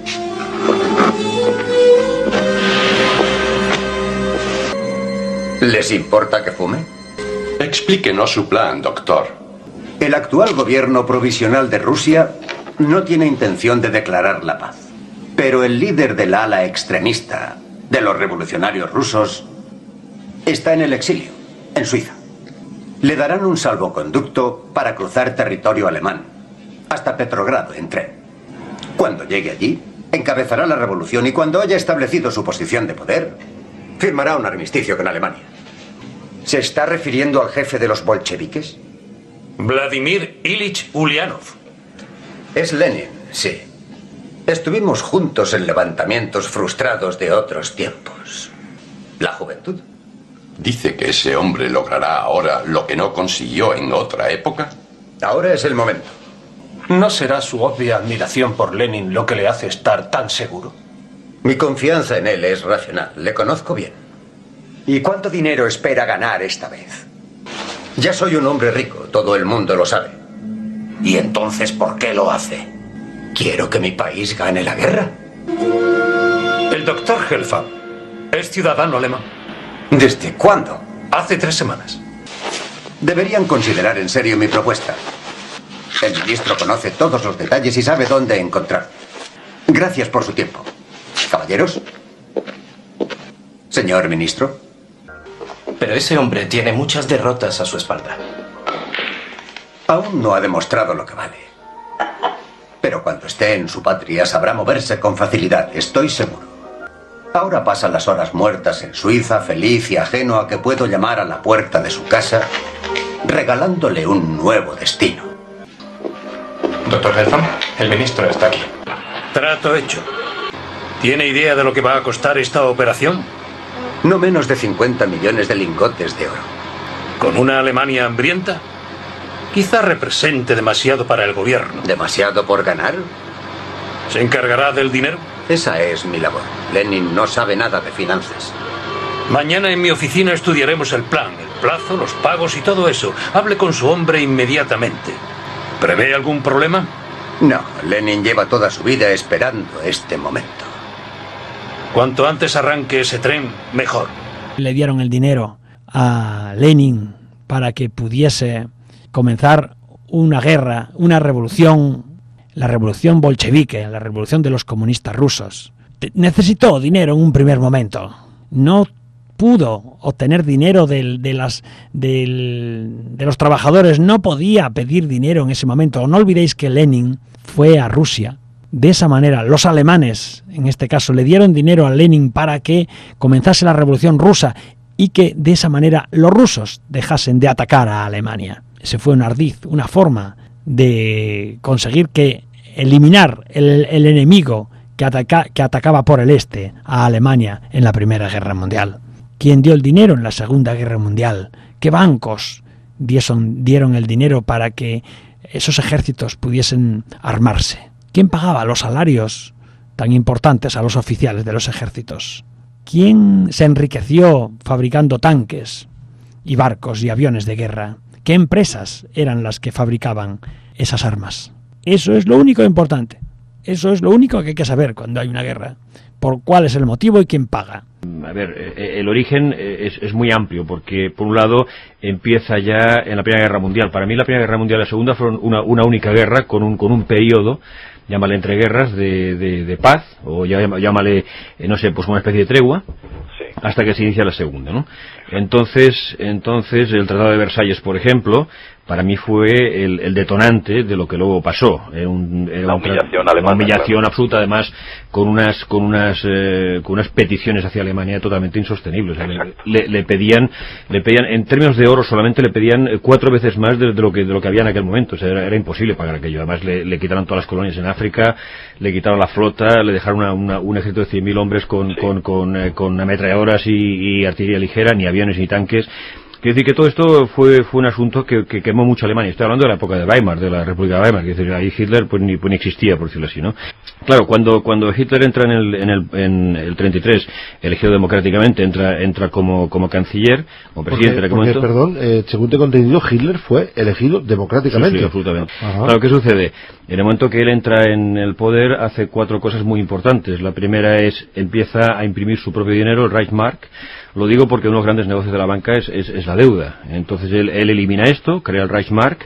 ¿Les importa que fume? Explíquenos su plan, doctor. El actual gobierno provisional de Rusia no tiene intención de declarar la paz. Pero el líder del ala extremista de los revolucionarios rusos está en el exilio, en Suiza. Le darán un salvoconducto para cruzar territorio alemán, hasta Petrogrado en tren. Cuando llegue allí, encabezará la revolución y cuando haya establecido su posición de poder, firmará un armisticio con Alemania. ¿Se está refiriendo al jefe de los bolcheviques? Vladimir Ilich Ulyanov. Es Lenin, sí. Estuvimos juntos en levantamientos frustrados de otros tiempos. ¿La juventud? ¿Dice que ese hombre logrará ahora lo que no consiguió en otra época? Ahora es el momento. ¿No será su obvia admiración por Lenin lo que le hace estar tan seguro? Mi confianza en él es racional. Le conozco bien. ¿Y cuánto dinero espera ganar esta vez? Ya soy un hombre rico. Todo el mundo lo sabe. ¿Y entonces por qué lo hace? Quiero que mi país gane la guerra. El doctor Helfand es ciudadano alemán. ¿Desde cuándo? Hace tres semanas. Deberían considerar en serio mi propuesta. El ministro conoce todos los detalles y sabe dónde encontrar. Gracias por su tiempo. Caballeros. Señor ministro. Pero ese hombre tiene muchas derrotas a su espalda. Aún no ha demostrado lo que vale. Pero cuando esté en su patria sabrá moverse con facilidad, estoy seguro. Ahora pasan las horas muertas en Suiza, feliz y ajeno a que puedo llamar a la puerta de su casa, regalándole un nuevo destino. Doctor Helfand, el ministro está aquí. Trato hecho. ¿Tiene idea de lo que va a costar esta operación? No menos de cincuenta millones de lingotes de oro. ¿Con una Alemania hambrienta? Quizá represente demasiado para el gobierno. ¿Demasiado por ganar? ¿Se encargará del dinero? Esa es mi labor. Lenin no sabe nada de finanzas. Mañana en mi oficina estudiaremos el plan, el plazo, los pagos y todo eso. Hable con su hombre inmediatamente. ¿Prevé algún problema? No, Lenin lleva toda su vida esperando este momento. Cuanto antes arranque ese tren, mejor. Le dieron el dinero a Lenin para que pudiese comenzar una guerra, una revolución, la revolución bolchevique, la revolución de los comunistas rusos. Necesitó dinero en un primer momento. No pudo obtener dinero del, de, las, del, de los trabajadores, no podía pedir dinero en ese momento. No olvidéis que Lenin fue a Rusia. De esa manera, los alemanes, en este caso, le dieron dinero a Lenin para que comenzase la revolución rusa y que de esa manera los rusos dejasen de atacar a Alemania. Ese fue un ardid, una forma de conseguir que eliminar el, el enemigo que, ataca, que atacaba por el este a Alemania en la Primera Guerra Mundial. ¿Quién dio el dinero en la Segunda Guerra Mundial? ¿Qué bancos dieron, dieron el dinero para que esos ejércitos pudiesen armarse? ¿Quién pagaba los salarios tan importantes a los oficiales de los ejércitos? ¿Quién se enriqueció fabricando tanques y barcos y aviones de guerra? ¿Qué empresas eran las que fabricaban esas armas? Eso es lo único importante. Eso es lo único que hay que saber cuando hay una guerra. Por cuál es el motivo y quién paga. A ver, el origen es, es muy amplio, porque por un lado empieza ya en la Primera Guerra Mundial. Para mí la Primera Guerra Mundial y la Segunda fueron una, una única guerra con un, con un periodo, llámale entreguerras, de, de, de paz, o llámale, no sé, pues una especie de tregua, sí, hasta que se inicia la Segunda, ¿no? Entonces, entonces el Tratado de Versalles, por ejemplo, para mí fue el, el detonante de lo que luego pasó. Era, un, era una un, humillación alemana, una humillación claro, absoluta, además con unas con unas eh, con unas peticiones hacia Alemania totalmente insostenibles. O sea, le, le, le pedían le pedían en términos de oro solamente le pedían cuatro veces más de, de lo que de lo que había en aquel momento. O sea, era, era imposible pagar aquello. Además le, le quitaron todas las colonias en África, le quitaron la flota, le dejaron una, una, un ejército de cien mil hombres con sí. con con, eh, con ametralladoras y, y artillería ligera, ni aviones ni tanques. Quiero decir que todo esto fue fue un asunto que, que quemó mucho a Alemania. Estoy hablando de la época de Weimar, de la República de Weimar. Quiero decir, ahí Hitler pues ni, pues ni existía, por decirlo así, ¿no? Claro, cuando cuando Hitler entra en el en el, en el treinta y tres, elegido democráticamente, entra entra como como canciller, como presidente de aquel momento. Perdón, eh, según te he entendido, Hitler fue elegido democráticamente. Sí, sí, absolutamente. Ajá. Claro, ¿qué sucede? En el momento que él entra en el poder, hace cuatro cosas muy importantes. La primera es, empieza a imprimir su propio dinero, el Reichsmark. Lo digo porque uno de los grandes negocios de la banca es, es, es la deuda. Entonces él, él elimina esto, crea el Reichsmark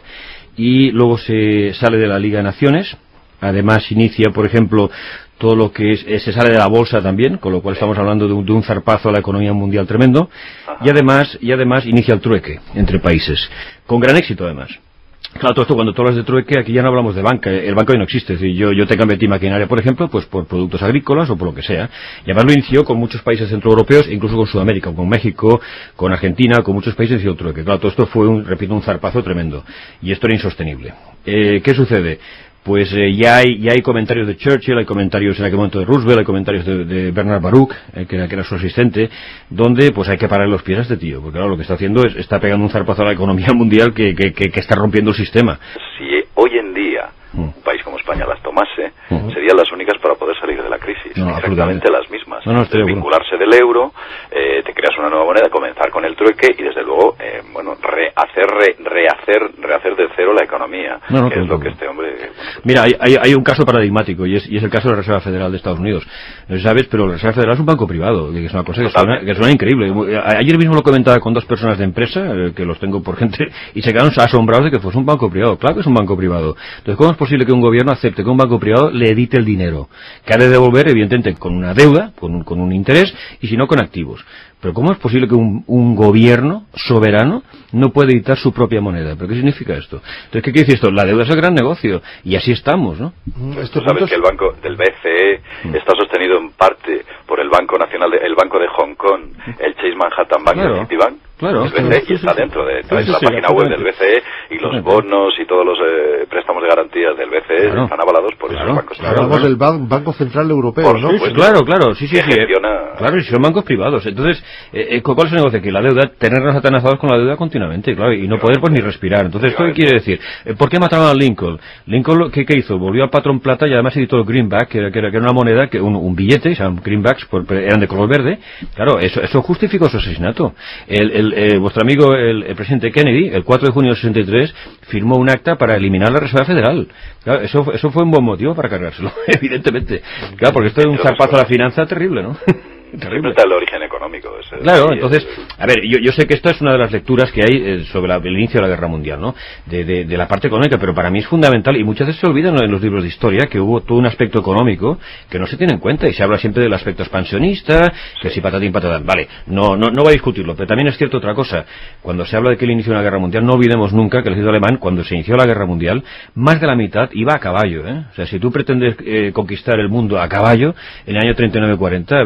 y luego se sale de la Liga de Naciones. Además inicia, por ejemplo, todo lo que es, se sale de la bolsa también, con lo cual estamos hablando de un, de un zarpazo a la economía mundial tremendo. Y además, y además inicia el trueque entre países, con gran éxito además. Claro, todo esto, cuando tú hablas de trueque, aquí ya no hablamos de banca, el banco hoy no existe, es decir, yo, yo te cambio a ti maquinaria, por ejemplo, pues por productos agrícolas o por lo que sea, y además lo inició con muchos países centroeuropeos, incluso con Sudamérica, con México, con Argentina, con muchos países inició el trueque. Claro, todo esto fue, un, repito, un zarpazo tremendo, y esto era insostenible. Eh, ¿qué sucede? Pues eh, ya hay ya hay comentarios de Churchill, hay comentarios en aquel momento de Roosevelt, hay comentarios de, de Bernard Baruch, eh, que, era, que era su asistente, donde pues hay que parar los pies a este tío, porque claro, lo que está haciendo es, está pegando un zarpazo a la economía mundial que, que, que, que está rompiendo el sistema. Si hoy en día un país como España las tomase, uh-huh. serían las únicas para poder salir de la crisis, no, exactamente las mismas. No, no, estoy vincularse del euro, eh, te creas una nueva moneda, comenzar con el trueque y desde luego, eh, bueno, rehacer, re, rehacer, rehacer de cero la economía, no, no, que es lo que este hombre... Bueno, mira, hay, hay, hay un caso paradigmático y es, y es el caso de la Reserva Federal de Estados Unidos. No sé si sabes, pero la Reserva Federal es un banco privado, que es una cosa que suena, que suena increíble. Ayer mismo lo comentaba con dos personas de empresa, eh, que los tengo por gente, y se quedaron asombrados de que fuese un banco privado. Claro que es un banco privado. Entonces, ¿cómo es posible que un gobierno acepte que un banco privado le edite el dinero? Que ha de devolver, evidentemente, con una deuda, con un, con un interés, y si no, con activos. Pero ¿cómo es posible que un, un gobierno soberano no puede editar su propia moneda? ¿Pero qué significa esto? Entonces, ¿qué quiere decir esto? La deuda es el gran negocio, y así estamos, ¿no? Tú sabes que el banco del B C E mm. está sostenido en parte por el Banco Nacional, de, el Banco de Hong Kong, el Chase Manhattan Bank, claro, y el Citibank. Claro, el B C E, claro, y está sí, dentro de, sí, de sí, la sí, página web del B C E, y los bonos y todos los eh, préstamos de garantías del B C E claro, están avalados por claro, esos bancos. Claro, hablamos del ban Banco Central Europeo, por ¿no? Supuesto, claro, claro, sí, sí, sí. Gestiona... Claro, y son bancos privados. Entonces, eh, ¿cuál es el negocio aquí? La deuda, tenernos atanazados con la deuda continuamente, claro, y no poder pues ni respirar. Entonces, ¿esto qué quiere decir? ¿Por qué mataron a Lincoln? Lincoln, ¿qué, qué hizo? Volvió al patrón plata y además editó el greenback, que era, que era, que era una moneda, que un, un billete, o sea, greenbacks, por, eran de color verde. Claro, eso, eso justificó su asesinato. El, el, eh, vuestro amigo, el, el presidente Kennedy, el cuatro de junio del sesenta y tres, firmó un acta para eliminar la Reserva Federal. Claro, eso, eso fue un buen motivo para cargárselo, evidentemente. Claro, porque esto es un zarpazo a la finanza terrible, ¿no? Terrible. Está el origen económico. Ese, claro, entonces, a ver, yo, yo sé que esta es una de las lecturas que hay eh, sobre la, el inicio de la Guerra Mundial, ¿no? De, de, de la parte económica, pero para mí es fundamental, y muchas veces se olvidan en los libros de historia que hubo todo un aspecto económico que no se tiene en cuenta, y se habla siempre del aspecto expansionista, que si patatín patatán, vale, no, no, no va a discutirlo, pero también es cierto otra cosa, cuando se habla de que el inicio de una Guerra Mundial, no olvidemos nunca que el ejército alemán, cuando se inició la Guerra Mundial, más de la mitad iba a caballo, ¿eh? O sea, si tú pretendes eh, conquistar el mundo a caballo, en el año treinta y nueve cuarenta, a ver, es una,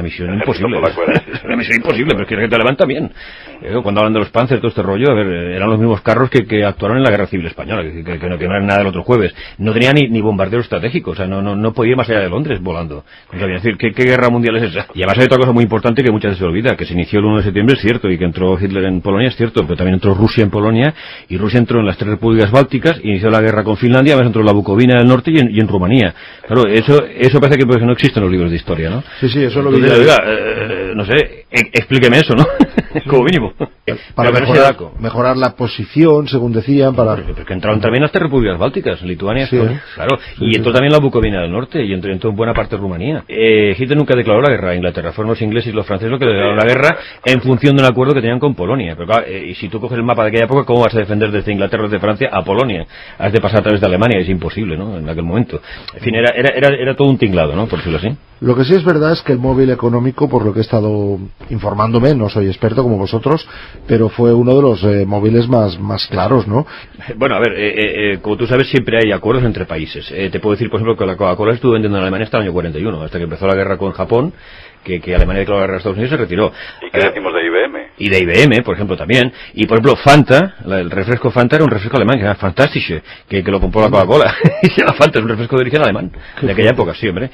una misión imposible. Es una misión imposible, pero es que el ejército alemán también. Cuando hablan de los Panzer, todo este rollo, a ver, eran los mismos carros que, que actuaron en la Guerra Civil Española, que, que, que, no, que no eran nada del otro jueves. No tenía ni, ni bombardero estratégico, o sea, no, no, no podía ir más allá de Londres volando. O sea, decir, ¿qué, ¿qué guerra mundial es esa? Y además hay otra cosa muy importante que muchas veces se olvida, que se inició el uno de septiembre, es cierto, y que entró Hitler en Polonia, es cierto, pero también entró Rusia en Polonia, y Rusia entró en las tres repúblicas bálticas, inició la guerra con Finlandia, además entró en la Bucovina del Norte y en, y en Rumanía. Claro, eso eso parece que, pues, no existe en los libros de historia, ¿no? Sí, sí, eso lo vi. Entonces, oiga, eh, no sé, e explíqueme eso, ¿no? Como mínimo. Para mejorar, mejorar la posición, según decían, para... Pero, pero que entraron también las tres repúblicas bálticas, Lituania, sí, Estonia, claro, sí, y sí. entró también la Bucovina del Norte, y entró, entró en buena parte de Rumanía. Eh, Hitler nunca declaró la guerra a Inglaterra, fueron los ingleses y los franceses los que declararon la guerra en función de un acuerdo que tenían con Polonia. Pero claro, eh, y si tú coges el mapa de aquella época, ¿cómo vas a defender desde Inglaterra o desde Francia a Polonia? Has de pasar a través de Alemania, es imposible, ¿no? En aquel momento. En fin, era, era, era, era todo un tinglado, ¿no? Por decirlo así. Lo que sí es verdad es que el móvil económico, por lo que he estado informándome, no soy experto como vosotros, pero fue uno de los eh, móviles más, más claros, ¿no? Bueno, a ver, eh, eh, como tú sabes, siempre hay acuerdos entre países. Eh, te puedo decir, por ejemplo, que la Coca-Cola estuvo vendiendo en Alemania hasta el año cuarenta y uno, hasta que empezó la guerra con Japón, que, que Alemania declaró la guerra a Estados Unidos y se retiró. ¿Y qué decimos de I B M? Y de I B M, por ejemplo, también. Y, por ejemplo, Fanta, la, el refresco Fanta era un refresco alemán, que era Fantastische, que, que lo compró la Coca-Cola. Y se llama Fanta, es un refresco de origen alemán, de aquella época, sí, hombre.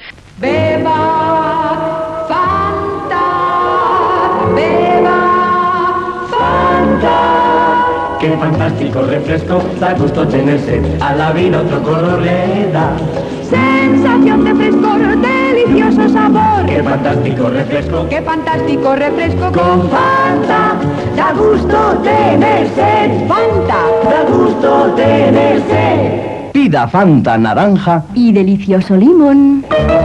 Beba Fanta, beba Fanta. Qué fantástico refresco, da gusto tener sed, a la vida otro color le da. Sensación de frescor, delicioso sabor. Qué fantástico refresco, qué fantástico refresco. Con Fanta, da gusto tener sed. Fanta, da gusto tener sed. Pida Fanta naranja y delicioso limón.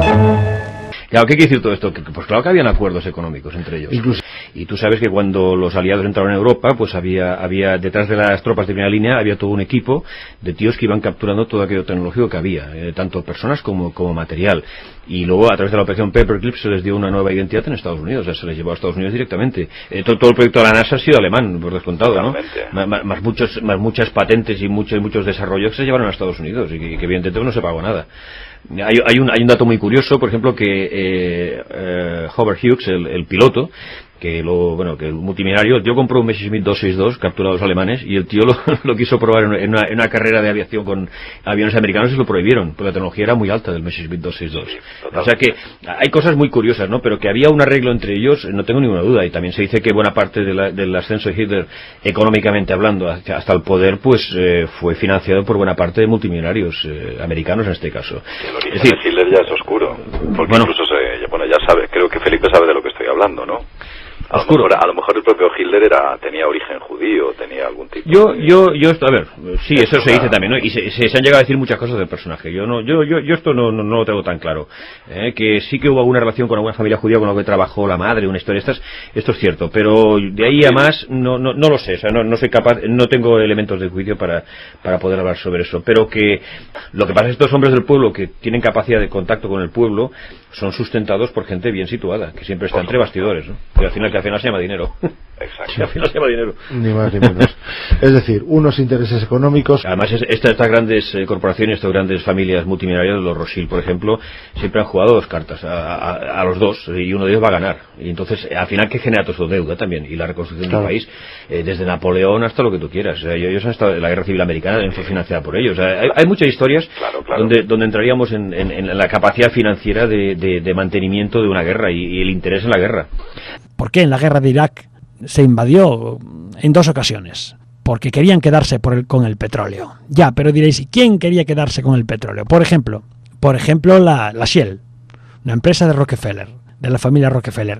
Claro, ¿qué quiere decir todo esto? Que, pues claro que habían acuerdos económicos entre ellos. Incluso. Y tú sabes que cuando los aliados entraron en Europa, pues había, había detrás de las tropas de primera línea, había todo un equipo de tíos que iban capturando todo aquello tecnológico que había, eh, tanto personas como, como material. Y luego, a través de la operación Paperclip, se les dio una nueva identidad en Estados Unidos, o sea, se les llevó a Estados Unidos directamente. Eh, todo, todo el proyecto de la NASA ha sido alemán, por descontado, ¿no? Más, más, muchos, más muchas patentes y muchos, muchos desarrollos que se llevaron a Estados Unidos y que, que evidentemente no se pagó nada. Hay, hay, un, hay un dato muy curioso, por ejemplo, que eh, eh, Howard Hughes, el, el piloto, que lo, bueno, que el multimillonario, el tío compró un Messerschmitt doscientos sesenta y dos capturados alemanes y el tío lo, lo quiso probar en una, en una carrera de aviación con aviones americanos y lo prohibieron, porque la tecnología era muy alta del Messerschmitt doscientos sesenta y dos. Sí, o sea que hay cosas muy curiosas, ¿no? Pero que había un arreglo entre ellos, no tengo ninguna duda, y también se dice que buena parte de la, del ascenso de Hitler, económicamente hablando, hasta el poder, pues eh, fue financiado por buena parte de multimillonarios eh, americanos en este caso. El origen es decir, de Hitler ya es oscuro, porque bueno, incluso se, bueno, ya sabe, creo que Felipe sabe de lo que estoy hablando, ¿no? A lo, mejor, a lo mejor el propio Hitler era, tenía origen judío, tenía algún tipo yo, de... Yo, yo, esto, a ver, sí, eso se dice también, ¿no? Y se, se, se han llegado a decir muchas cosas del personaje. Yo no, yo, yo, yo esto no, no, no lo tengo tan claro. ¿eh? Que sí que hubo alguna relación con alguna familia judía con la que trabajó la madre, una historia de estas, esto es cierto. Pero de ahí a más, no, no, no lo sé, o sea, no, no soy capaz, no tengo elementos de juicio para, para poder hablar sobre eso. Pero que lo que pasa es que estos hombres del pueblo que tienen capacidad de contacto con el pueblo son sustentados por gente bien situada, que siempre está entre bastidores, ¿no? Que al final, que al final se llama dinero. Exacto. Que al final se llama dinero. Ni más ni menos. Es decir, unos intereses económicos. Además, esta, estas grandes eh, corporaciones, estas grandes familias multimillonarias, los Rothschild, por ejemplo, siempre han jugado dos cartas a, a, a los dos, y uno de ellos va a ganar. Y entonces, al final, ¿qué genera todo su deuda también? Y la reconstrucción claro. del país, eh, desde Napoleón hasta lo que tú quieras. O sea, ellos han estado, la guerra civil americana fue financiada por ellos. O sea, hay, hay muchas historias claro, claro. Donde, donde entraríamos en, en, en la capacidad financiera de, de, de mantenimiento de una guerra y, y el interés en la guerra. ¿Por qué en la guerra de Irak se invadió en dos ocasiones? Porque querían quedarse por el, con el petróleo. Ya, pero diréis, ¿y quién quería quedarse con el petróleo? Por ejemplo, por ejemplo la, la Shell, una empresa de Rockefeller, de la familia Rockefeller.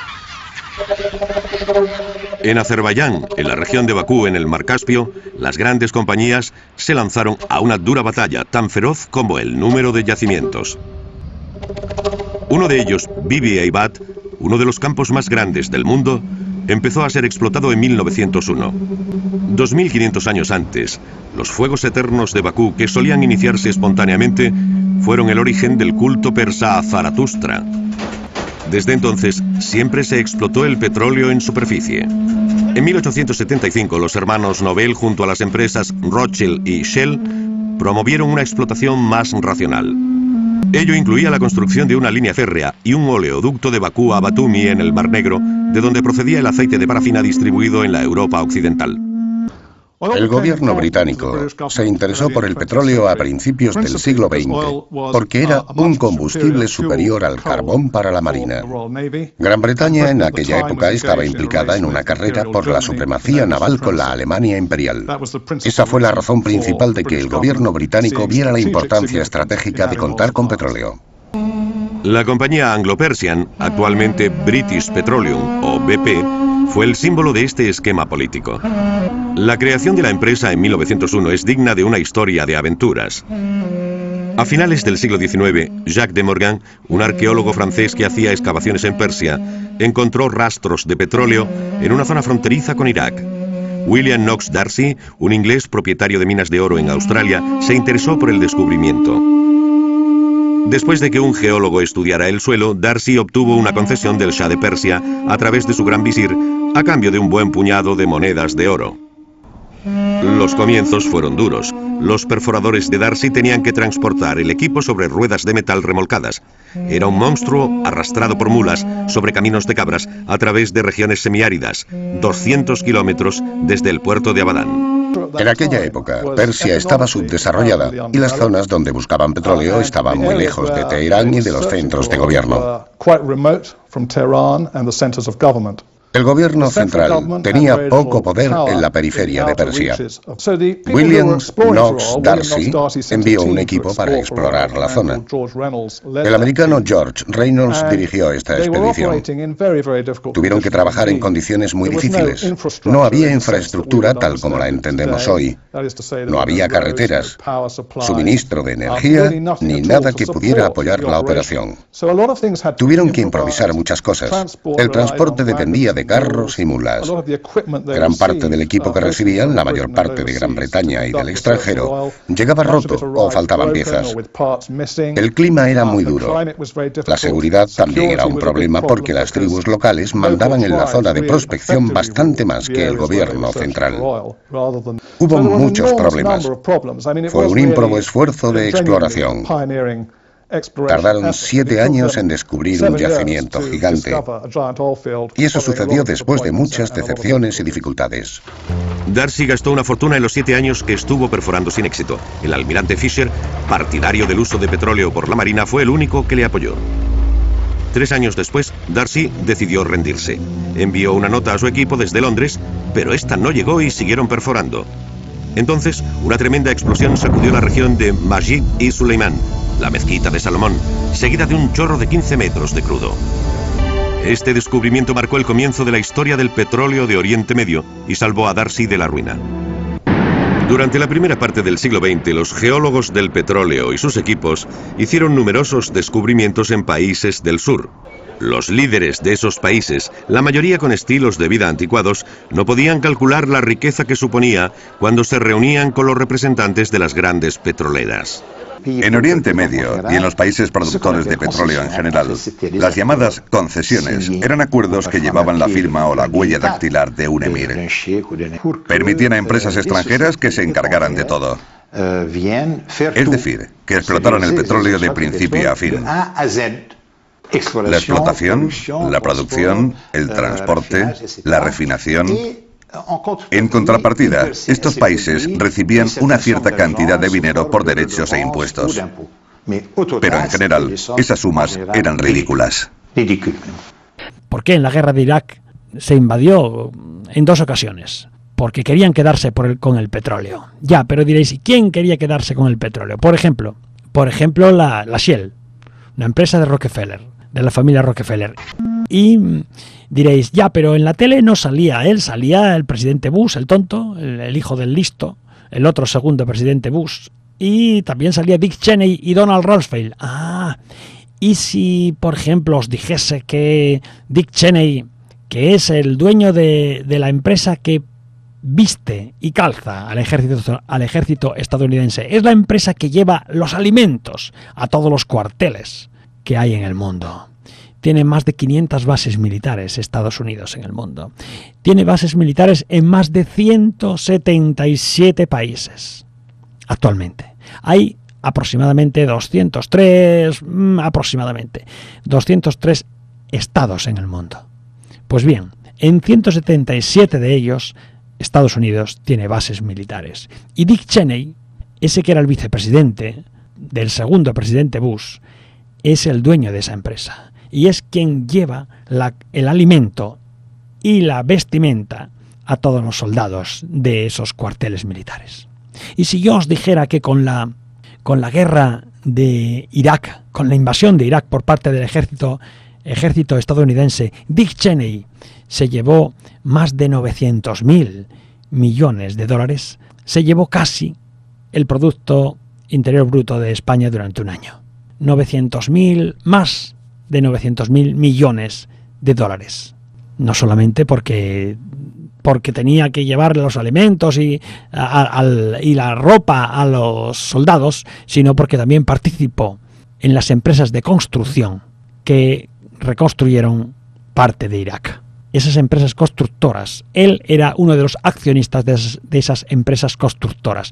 En Azerbaiyán, en la región de Bakú, en el Mar Caspio, las grandes compañías se lanzaron a una dura batalla tan feroz como el número de yacimientos. Uno de ellos, Bibi Eibat, uno de los campos más grandes del mundo, empezó a ser explotado en mil novecientos uno. dos mil quinientos años antes, los fuegos eternos de Bakú, que solían iniciarse espontáneamente, fueron el origen del culto persa a Zaratustra. Desde entonces, siempre se explotó el petróleo en superficie. En mil ochocientos setenta y cinco, los hermanos Nobel, junto a las empresas Rothschild y Shell, promovieron una explotación más racional. Ello incluía la construcción de una línea férrea y un oleoducto de Bakú a Batumi en el Mar Negro, de donde procedía el aceite de parafina distribuido en la Europa occidental. El gobierno británico se interesó por el petróleo a principios del siglo veinte porque era un combustible superior al carbón para la marina. Gran Bretaña en aquella época estaba implicada en una carrera por la supremacía naval con la Alemania imperial. Esa fue la razón principal de que el gobierno británico viera la importancia estratégica de contar con petróleo. La compañía Anglo-Persian, actualmente British Petroleum o B P, fue el símbolo de este esquema político. La creación de la empresa en mil novecientos uno es digna de una historia de aventuras. A finales del siglo diecinueve, Jacques de Morgan, un arqueólogo francés que hacía excavaciones en Persia, encontró rastros de petróleo en una zona fronteriza con Irak. William Knox Darcy, un inglés propietario de minas de oro en Australia, se interesó por el descubrimiento. Después de que un geólogo estudiara el suelo, Darcy obtuvo una concesión del Shah de Persia a través de su gran visir, a cambio de un buen puñado de monedas de oro. Los comienzos fueron duros. Los perforadores de Darcy tenían que transportar el equipo sobre ruedas de metal remolcadas. Era un monstruo arrastrado por mulas sobre caminos de cabras a través de regiones semiáridas, doscientos kilómetros desde el puerto de Abadán. En aquella época, Persia estaba subdesarrollada y las zonas donde buscaban petróleo estaban muy lejos de Teherán y de los centros de gobierno. El gobierno central tenía poco poder en la periferia de Persia. William Knox Darcy envió un equipo para explorar la zona. El americano George Reynolds dirigió esta expedición. Tuvieron que trabajar en condiciones muy difíciles. No había infraestructura tal como la entendemos hoy. No había carreteras, suministro de energía, ni nada que pudiera apoyar la operación. Tuvieron que improvisar muchas cosas. El transporte dependía de carros y mulas. Gran parte del equipo que recibían, la mayor parte de Gran Bretaña y del extranjero, llegaba roto o faltaban piezas. El clima era muy duro. La seguridad también era un problema porque las tribus locales mandaban en la zona de prospección bastante más que el gobierno central. Hubo muchos problemas. Fue un ímprobo esfuerzo de exploración. Tardaron siete años en descubrir un yacimiento gigante. Y eso sucedió después de muchas decepciones y dificultades. Darcy gastó una fortuna en los siete años que estuvo perforando sin éxito. El almirante Fisher, partidario del uso de petróleo por la Marina, fue el único que le apoyó. Tres años después, Darcy decidió rendirse. Envió una nota a su equipo desde Londres, pero esta no llegó y siguieron perforando. Entonces, una tremenda explosión sacudió la región de Masjid y Suleiman, la mezquita de Salomón, seguida de un chorro de quince metros de crudo. Este descubrimiento marcó el comienzo de la historia del petróleo de Oriente Medio y salvó a Darcy de la ruina. Durante la primera parte del siglo veinte, los geólogos del petróleo y sus equipos hicieron numerosos descubrimientos en países del sur. Los líderes de esos países, la mayoría con estilos de vida anticuados, no podían calcular la riqueza que suponía cuando se reunían con los representantes de las grandes petroleras. En Oriente Medio y en los países productores de petróleo en general, las llamadas concesiones eran acuerdos que llevaban la firma o la huella dactilar de un emir. Permitían a empresas extranjeras que se encargaran de todo. Es decir, que explotaran el petróleo de principio a fin. La explotación, la producción, el transporte, la refinación. En contrapartida, estos países recibían una cierta cantidad de dinero por derechos e impuestos. Pero en general, esas sumas eran ridículas. ¿Por qué en la guerra de Irak se invadió en dos ocasiones? Porque querían quedarse por el, con el petróleo. Ya, pero diréis, ¿y quién quería quedarse con el petróleo? Por ejemplo, por ejemplo la, la Shell, una empresa de Rockefeller, de la familia Rockefeller. Y diréis, ya, pero en la tele no salía él, salía el presidente Bush, el tonto, el, el hijo del listo, el otro segundo presidente Bush, y también salía Dick Cheney y Donald Rumsfeld. Ah, y si, por ejemplo, os dijese que Dick Cheney, que es el dueño de, de la empresa que viste y calza al ejército, al ejército estadounidense, es la empresa que lleva los alimentos a todos los cuarteles que hay en el mundo. Tiene más de quinientas bases militares Estados Unidos en el mundo. Tiene bases militares en más de ciento setenta y siete países. Actualmente. Hay aproximadamente doscientos tres, aproximadamente doscientos tres estados en el mundo. Pues bien, en ciento setenta y siete de ellos, Estados Unidos tiene bases militares. Y Dick Cheney, ese que era el vicepresidente del segundo presidente Bush, es el dueño de esa empresa. Y es quien lleva la, el alimento y la vestimenta a todos los soldados de esos cuarteles militares. Y si yo os dijera que con la, con la guerra de Irak, con la invasión de Irak por parte del ejército, ejército estadounidense, Dick Cheney se llevó más de novecientos mil millones de dólares, se llevó casi el Producto Interior Bruto de España durante un año. novecientos mil, más de novecientos mil millones de dólares. No solamente porque, porque tenía que llevar los alimentos y, a, al, y la ropa a los soldados, sino porque también participó en las empresas de construcción que reconstruyeron parte de Irak. Esas empresas constructoras, él era uno de los accionistas de esas, de esas empresas constructoras.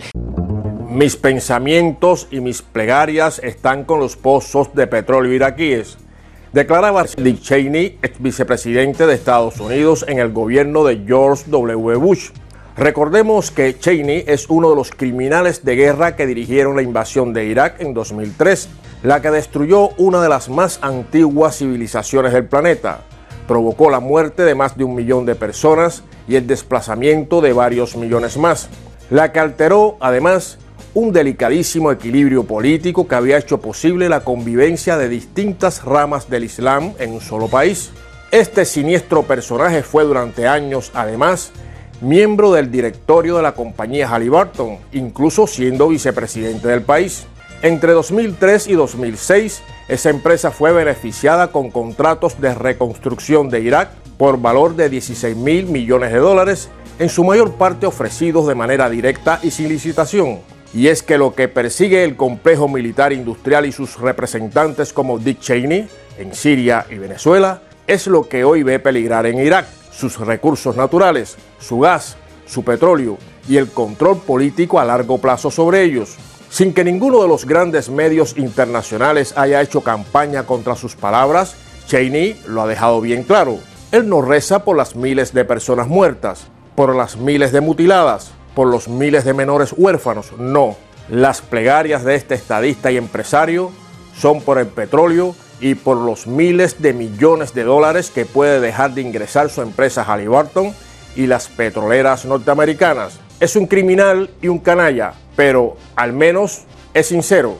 Mis pensamientos y mis plegarias están con los pozos de petróleo iraquíes, declaraba Dick Cheney, ex vicepresidente de Estados Unidos en el gobierno de George W. Bush. Recordemos que Cheney es uno de los criminales de guerra que dirigieron la invasión de Irak en dos mil tres, la que destruyó una de las más antiguas civilizaciones del planeta, provocó la muerte de más de un millón de personas y el desplazamiento de varios millones más, la que alteró, además, un delicadísimo equilibrio político que había hecho posible la convivencia de distintas ramas del Islam en un solo país. Este siniestro personaje fue durante años, además, miembro del directorio de la compañía Halliburton, incluso siendo vicepresidente del país. Entre dos mil tres y dos mil seis, esa empresa fue beneficiada con contratos de reconstrucción de Irak por valor de dieciséis mil millones de dólares, en su mayor parte ofrecidos de manera directa y sin licitación. Y es que lo que persigue el complejo militar industrial y sus representantes como Dick Cheney en Siria y Venezuela es lo que hoy ve peligrar en Irak: sus recursos naturales, su gas, su petróleo y el control político a largo plazo sobre ellos. Sin que ninguno de los grandes medios internacionales haya hecho campaña contra sus palabras, Cheney lo ha dejado bien claro. Él no reza por las miles de personas muertas, por las miles de mutiladas, por los miles de menores huérfanos. No, las plegarias de este estadista y empresario son por el petróleo y por los miles de millones de dólares que puede dejar de ingresar su empresa Halliburton y las petroleras norteamericanas. Es un criminal y un canalla, pero al menos es sincero.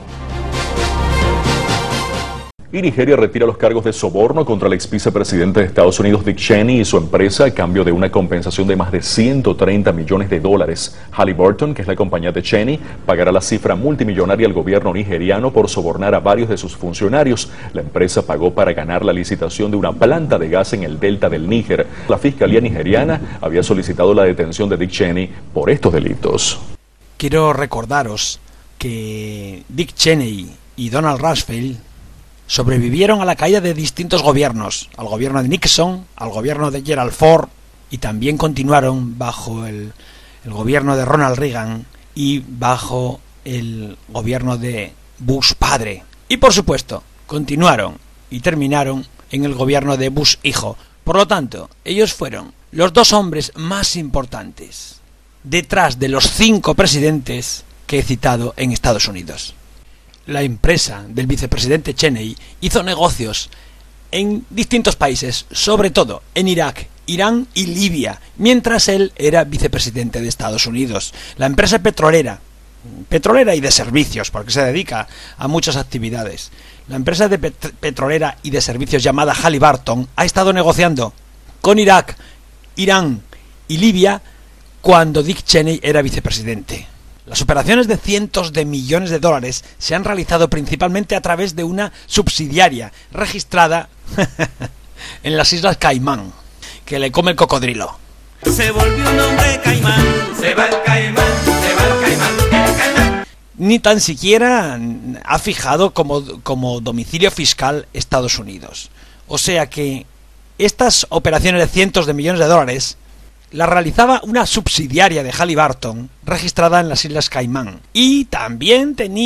Y Nigeria retira los cargos de soborno contra el ex vicepresidente de Estados Unidos Dick Cheney y su empresa a cambio de una compensación de más de ciento treinta millones de dólares. Halliburton, que es la compañía de Cheney, pagará la cifra multimillonaria al gobierno nigeriano por sobornar a varios de sus funcionarios. La empresa pagó para ganar la licitación de una planta de gas en el delta del Níger. La fiscalía nigeriana había solicitado la detención de Dick Cheney por estos delitos. Quiero recordaros que Dick Cheney y Donald Rumsfeld sobrevivieron a la caída de distintos gobiernos, al gobierno de Nixon, al gobierno de Gerald Ford, y también continuaron bajo el, el gobierno de Ronald Reagan y bajo el gobierno de Bush padre. Y por supuesto, continuaron y terminaron en el gobierno de Bush hijo. Por lo tanto, ellos fueron los dos hombres más importantes detrás de los cinco presidentes que he citado en Estados Unidos. La empresa del vicepresidente Cheney hizo negocios en distintos países, sobre todo en Irak, Irán y Libia, mientras él era vicepresidente de Estados Unidos. La empresa petrolera, petrolera y de servicios, porque se dedica a muchas actividades, la empresa de pet- petrolera y de servicios llamada Halliburton ha estado negociando con Irak, Irán y Libia cuando Dick Cheney era vicepresidente. Las operaciones de cientos de millones de dólares se han realizado principalmente a través de una subsidiaria registrada en las Islas Caimán, que le come el cocodrilo. Se volvió un hombre caimán, se va el caimán, se va el caimán, el caimán. Ni tan siquiera ha fijado como, como domicilio fiscal Estados Unidos. O sea que estas operaciones de cientos de millones de dólares la realizaba una subsidiaria de Halliburton registrada en las Islas Caimán, y también tenía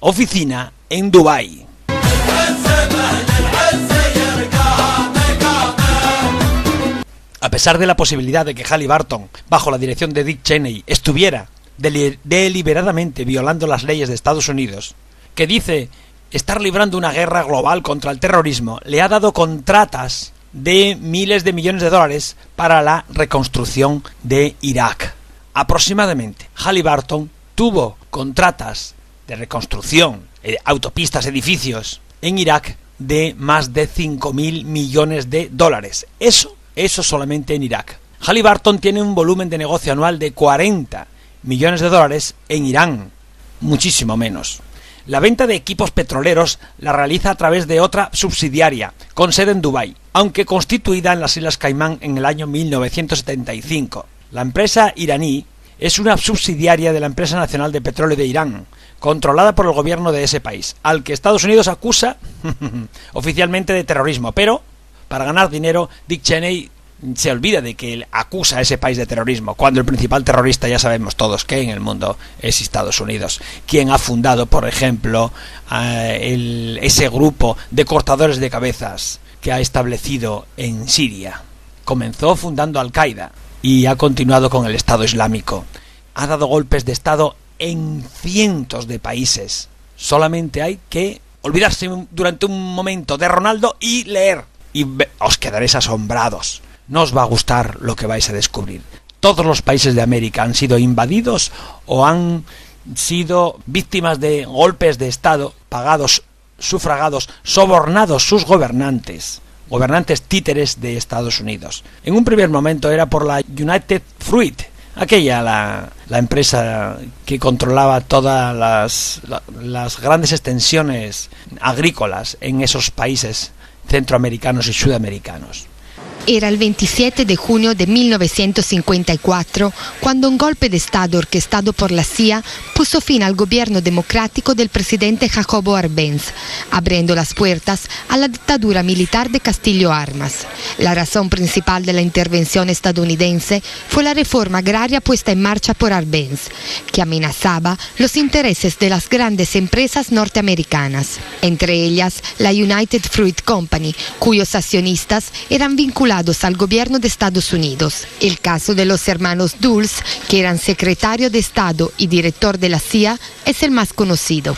oficina en Dubái. A pesar de la posibilidad de que Halliburton, bajo la dirección de Dick Cheney, estuviera deli- deliberadamente violando las leyes de Estados Unidos, que dice estar librando una guerra global contra el terrorismo, le ha dado contratas de miles de millones de dólares para la reconstrucción de Irak. Aproximadamente, Halliburton tuvo contratas de reconstrucción, eh, autopistas, edificios en Irak de más de cinco mil millones de dólares. Eso, eso solamente en Irak. Halliburton tiene un volumen de negocio anual de cuarenta millones de dólares en Irán, muchísimo menos. La venta de equipos petroleros la realiza a través de otra subsidiaria, con sede en Dubái, aunque constituida en las Islas Caimán en el año mil novecientos setenta y cinco. La empresa iraní es una subsidiaria de la empresa nacional de petróleo de Irán, controlada por el gobierno de ese país, al que Estados Unidos acusa oficialmente de terrorismo, pero para ganar dinero Dick Cheney se olvida de que él acusa a ese país de terrorismo, cuando el principal terrorista ya sabemos todos que en el mundo es Estados Unidos, quien ha fundado, por ejemplo, el, ese grupo de cortadores de cabezas que ha establecido en Siria. Comenzó fundando Al-Qaeda y ha continuado con el Estado Islámico. Ha dado golpes de Estado en cientos de países. Solamente hay que olvidarse durante un momento de Ronaldo y leer, y os quedaréis asombrados. No os va a gustar lo que vais a descubrir. Todos los países de América han sido invadidos o han sido víctimas de golpes de Estado pagados, sufragados, sobornados sus gobernantes, gobernantes títeres de Estados Unidos. En un primer momento era por la United Fruit, aquella la, la empresa que controlaba todas las, las grandes extensiones agrícolas en esos países centroamericanos y sudamericanos. Era el veintisiete de junio de mil novecientos cincuenta y cuatro cuando un golpe de Estado orquestado por la C I A puso fin al gobierno democrático del presidente Jacobo Arbenz, abriendo las puertas a la dictadura militar de Castillo Armas. La razón principal de la intervención estadounidense fue la reforma agraria puesta en marcha por Arbenz, que amenazaba los intereses de las grandes empresas norteamericanas, entre ellas la United Fruit Company, cuyos accionistas eran vinculados al gobierno de Estados Unidos. El caso de los hermanos Dulles, que eran secretario de Estado y director de la C I A, es el más conocido.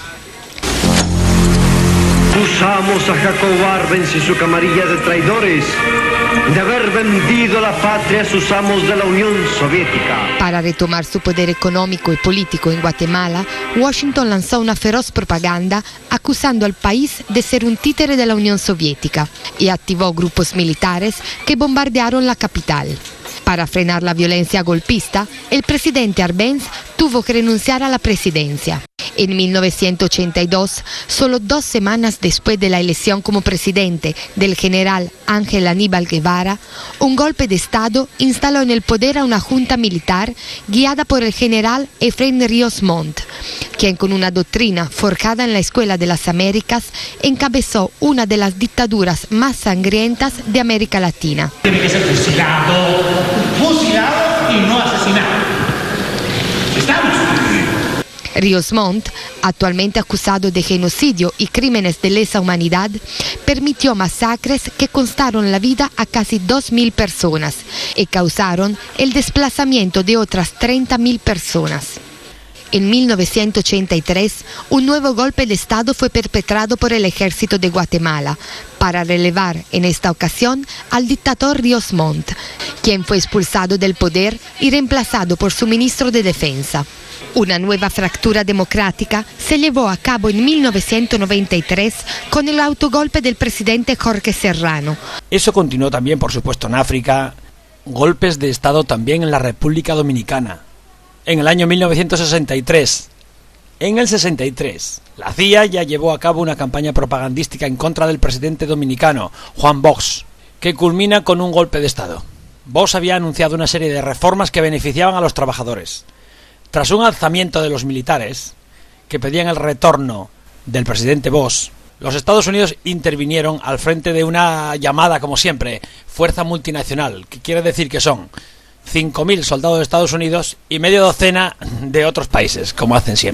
Acusamos a Jacobo Arbenz y su camarilla de traidores de haber vendido la patria a sus amos de la Unión Soviética. Para retomar su poder económico y político en Guatemala, Washington lanzó una feroz propaganda acusando al país de ser un títere de la Unión Soviética y activó grupos militares que bombardearon la capital. Para frenar la violencia golpista, el presidente Arbenz tuvo que renunciar a la presidencia. En mil novecientos ochenta y dos, solo dos semanas después de la elección como presidente del general Ángel Aníbal Guevara, un golpe de Estado instaló en el poder a una junta militar guiada por el general Efraín Ríos Montt, quien con una doctrina forjada en la Escuela de las Américas encabezó una de las dictaduras más sangrientas de América Latina. Tiene que ser fusilado, fusilado y no asesinado. ¿Estamos? Ríos Montt, actualmente acusado de genocidio y crímenes de lesa humanidad, permitió masacres que costaron la vida a casi dos mil personas y causaron el desplazamiento de otras treinta mil personas. En mil novecientos ochenta y tres, un nuevo golpe de Estado fue perpetrado por el ejército de Guatemala para relevar en esta ocasión al dictador Ríos Montt, quien fue expulsado del poder y reemplazado por su ministro de Defensa. Una nueva fractura democrática se llevó a cabo en mil novecientos noventa y tres con el autogolpe del presidente Jorge Serrano. Eso continuó también, por supuesto, en África. Golpes de Estado también en la República Dominicana. En el año mil novecientos sesenta y tres, en el sesenta y tres, la C I A ya llevó a cabo una campaña propagandística en contra del presidente dominicano, Juan Bosch, que culmina con un golpe de Estado. Bosch había anunciado una serie de reformas que beneficiaban a los trabajadores. Tras un alzamiento de los militares, que pedían el retorno del presidente Bosch, los Estados Unidos intervinieron al frente de una llamada, como siempre, fuerza multinacional, que quiere decir que son cinco mil soldados de Estados Unidos y media docena de otros países, como hacen siempre.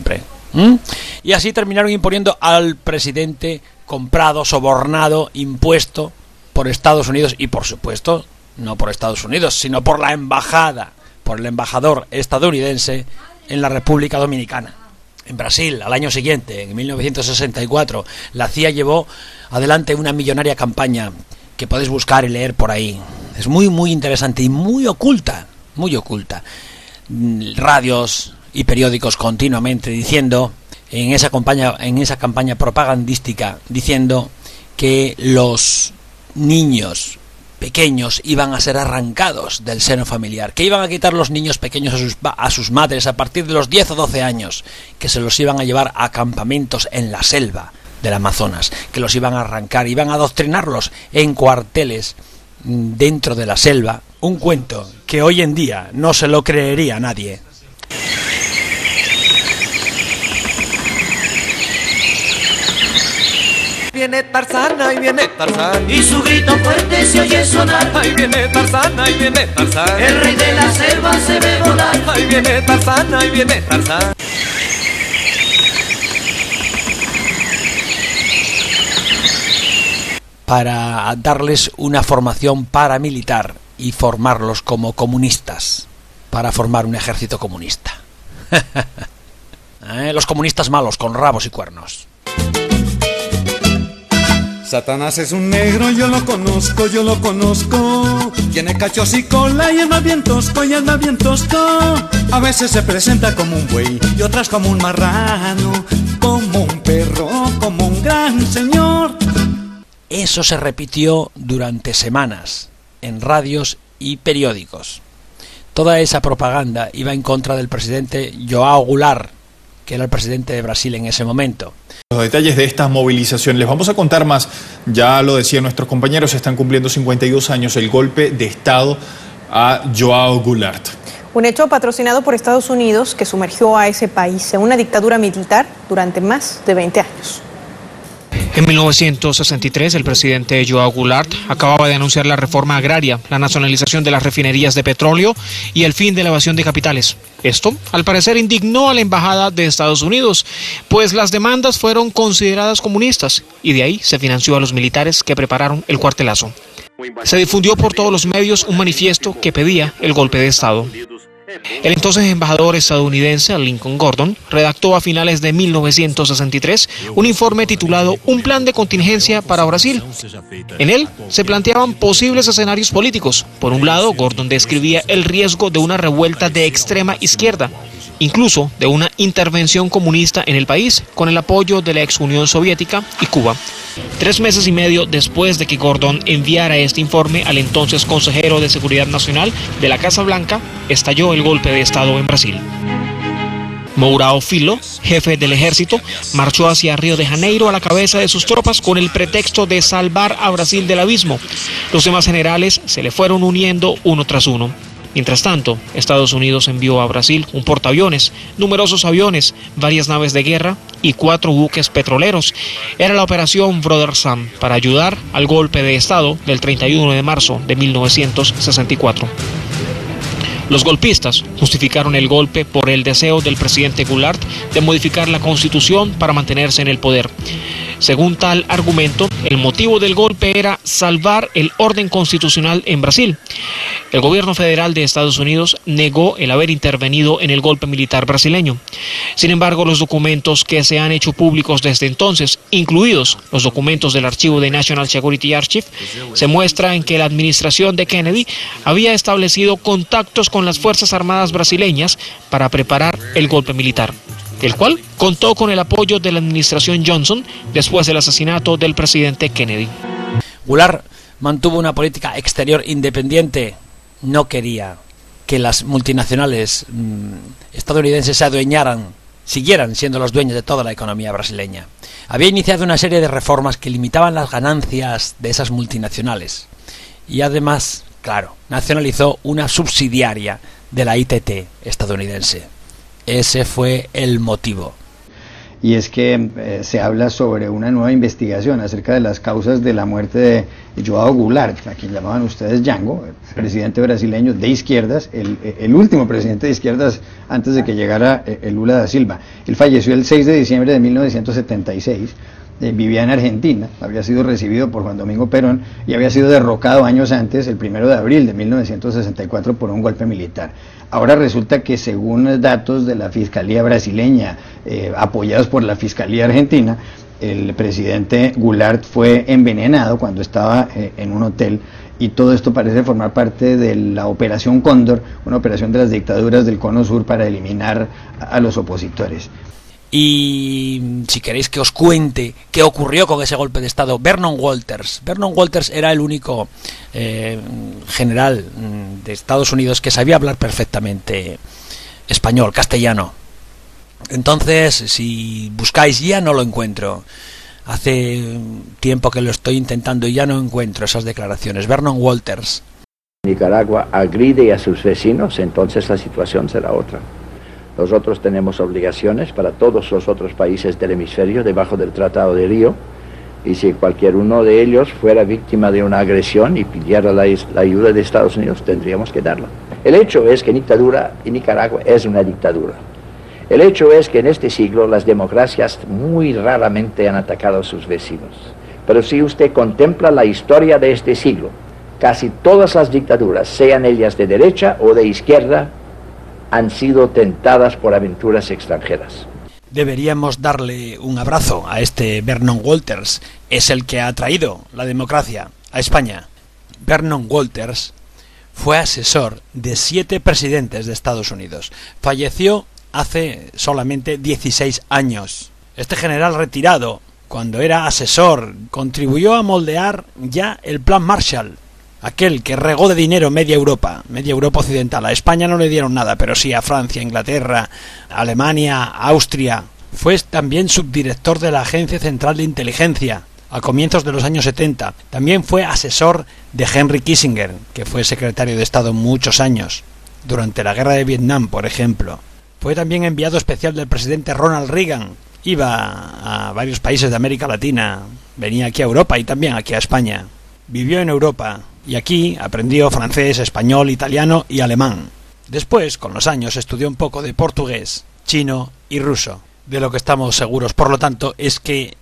¿Mm? Y así terminaron imponiendo al presidente comprado, sobornado, impuesto por Estados Unidos y, por supuesto, no por Estados Unidos, sino por la embajada, por el embajador estadounidense en la República Dominicana. En Brasil, al año siguiente, en mil novecientos sesenta y cuatro, la C I A llevó adelante una millonaria campaña que podéis buscar y leer por ahí. Es muy, muy interesante y muy oculta, muy oculta. Radios y periódicos continuamente diciendo, en esa campaña, en esa campaña propagandística, diciendo que los niños pequeños iban a ser arrancados del seno familiar, que iban a quitar los niños pequeños a sus, a sus madres a partir de los diez o doce años, que se los iban a llevar a campamentos en la selva del Amazonas, que los iban a arrancar, iban a adoctrinarlos en cuarteles dentro de la selva. Un cuento que hoy en día no se lo creería nadie. Viene Tarzán, ahí viene Tarzán, y su grito fuerte se oye sonar. Ahí viene Tarzán, ahí viene Tarzán, el rey de la selva se ve volar. Ahí viene Tarzán, ahí viene Tarzán. Para darles una formación paramilitar y formarlos como comunistas, para formar un ejército comunista. ¿Eh? Los comunistas malos con rabos y cuernos. Satanás es un negro, yo lo conozco, yo lo conozco. Tiene cachos y cola y es más bien tosco, y es más bien tosco. A veces se presenta como un buey y otras como un marrano, como un perro, como un gran señor. Eso se repitió durante semanas en radios y periódicos. Toda esa propaganda iba en contra del presidente João Goulart, que era el presidente de Brasil en ese momento. Los detalles de estas movilizaciones, les vamos a contar más. Ya lo decían nuestros compañeros, se están cumpliendo cincuenta y dos años el golpe de Estado a João Goulart. Un hecho patrocinado por Estados Unidos que sumergió a ese país en una dictadura militar durante más de veinte años. En mil novecientos sesenta y tres, el presidente João Goulart acababa de anunciar la reforma agraria, la nacionalización de las refinerías de petróleo y el fin de la evasión de capitales. Esto, al parecer, indignó a la embajada de Estados Unidos, pues las demandas fueron consideradas comunistas y de ahí se financió a los militares que prepararon el cuartelazo. Se difundió por todos los medios un manifiesto que pedía el golpe de Estado. El entonces embajador estadounidense Lincoln Gordon redactó a finales de mil novecientos sesenta y tres un informe titulado Un plan de contingencia para Brasil. En él se planteaban posibles escenarios políticos. Por un lado, Gordon describía el riesgo de una revuelta de extrema izquierda, incluso de una intervención comunista en el país, con el apoyo de la ex Unión Soviética y Cuba. Tres meses y medio después de que Gordon enviara este informe al entonces consejero de Seguridad Nacional de la Casa Blanca, estalló el golpe de Estado en Brasil. Mourão Filho, jefe del ejército, marchó hacia Río de Janeiro a la cabeza de sus tropas con el pretexto de salvar a Brasil del abismo. Los demás generales se le fueron uniendo uno tras uno. Mientras tanto, Estados Unidos envió a Brasil un portaaviones, numerosos aviones, varias naves de guerra y cuatro buques petroleros. Era la operación Brother Sam para ayudar al golpe de Estado del treinta y uno de marzo de mil novecientos sesenta y cuatro. Los golpistas justificaron el golpe por el deseo del presidente Goulart de modificar la Constitución para mantenerse en el poder. Según tal argumento, el motivo del golpe era salvar el orden constitucional en Brasil. El gobierno federal de Estados Unidos negó el haber intervenido en el golpe militar brasileño. Sin embargo, los documentos que se han hecho públicos desde entonces, incluidos los documentos del archivo de National Security Archive, se muestra en que la administración de Kennedy había establecido contactos con las Fuerzas Armadas brasileñas para preparar el golpe militar, el cual contó con el apoyo de la administración Johnson después del asesinato del presidente Kennedy. Goulart mantuvo una política exterior independiente. No quería que las multinacionales mmm, estadounidenses se adueñaran, siguieran siendo los dueños de toda la economía brasileña. Había iniciado una serie de reformas que limitaban las ganancias de esas multinacionales. Y además, claro, nacionalizó una subsidiaria de la I T T estadounidense. Ese fue el motivo. y es que eh, se habla sobre una nueva investigación acerca de las causas de la muerte de João Goulart, a quien llamaban ustedes Django, el presidente brasileño de izquierdas, el, el último presidente de izquierdas antes de que llegara el Lula da Silva. Él falleció el seis de diciembre de mil novecientos setenta y seis. Eh, vivía en Argentina, había sido recibido por Juan Domingo Perón y había sido derrocado años antes, el primero de abril de mil novecientos sesenta y cuatro, por un golpe militar. Ahora resulta que, según datos de la Fiscalía brasileña, eh, apoyados por la Fiscalía argentina, el presidente Goulart fue envenenado cuando estaba eh, en un hotel, y todo esto parece formar parte de la Operación Cóndor, una operación de las dictaduras del Cono Sur para eliminar a, a los opositores. Y si queréis que os cuente qué ocurrió con ese golpe de Estado, Vernon Walters. Vernon Walters era el único eh, general de Estados Unidos que sabía hablar perfectamente español, castellano. Entonces, si buscáis, ya no lo encuentro. Hace tiempo que lo estoy intentando y ya no encuentro esas declaraciones. Vernon Walters. Nicaragua agride a sus vecinos, entonces la situación será otra. Nosotros tenemos obligaciones para todos los otros países del hemisferio debajo del Tratado de Río, y si cualquier uno de ellos fuera víctima de una agresión y pidiera la, la ayuda de Estados Unidos, tendríamos que darla. El hecho es que dictadura en Nicaragua es una dictadura. El hecho es que en este siglo las democracias muy raramente han atacado a sus vecinos. Pero si usted contempla la historia de este siglo, casi todas las dictaduras, sean ellas de derecha o de izquierda, han sido tentadas por aventuras extranjeras. Deberíamos darle un abrazo a este Vernon Walters. Es el que ha traído la democracia a España. Vernon Walters fue asesor de siete presidentes de Estados Unidos. Falleció hace solamente dieciséis años. Este general retirado, cuando era asesor, contribuyó a moldear ya el Plan Marshall, aquel que regó de dinero media Europa, media Europa occidental. A España no le dieron nada, pero sí a Francia, Inglaterra, Alemania, Austria. Fue también subdirector de la Agencia Central de Inteligencia a comienzos de los años setenta. También fue asesor de Henry Kissinger, que fue secretario de Estado muchos años, durante la guerra de Vietnam, por ejemplo. Fue también enviado especial del presidente Ronald Reagan. Iba a varios países de América Latina, venía aquí a Europa y también aquí a España. Vivió en Europa y aquí aprendió francés, español, italiano y alemán. Después, con los años, estudió un poco de portugués, chino y ruso. De lo que estamos seguros, por lo tanto, es que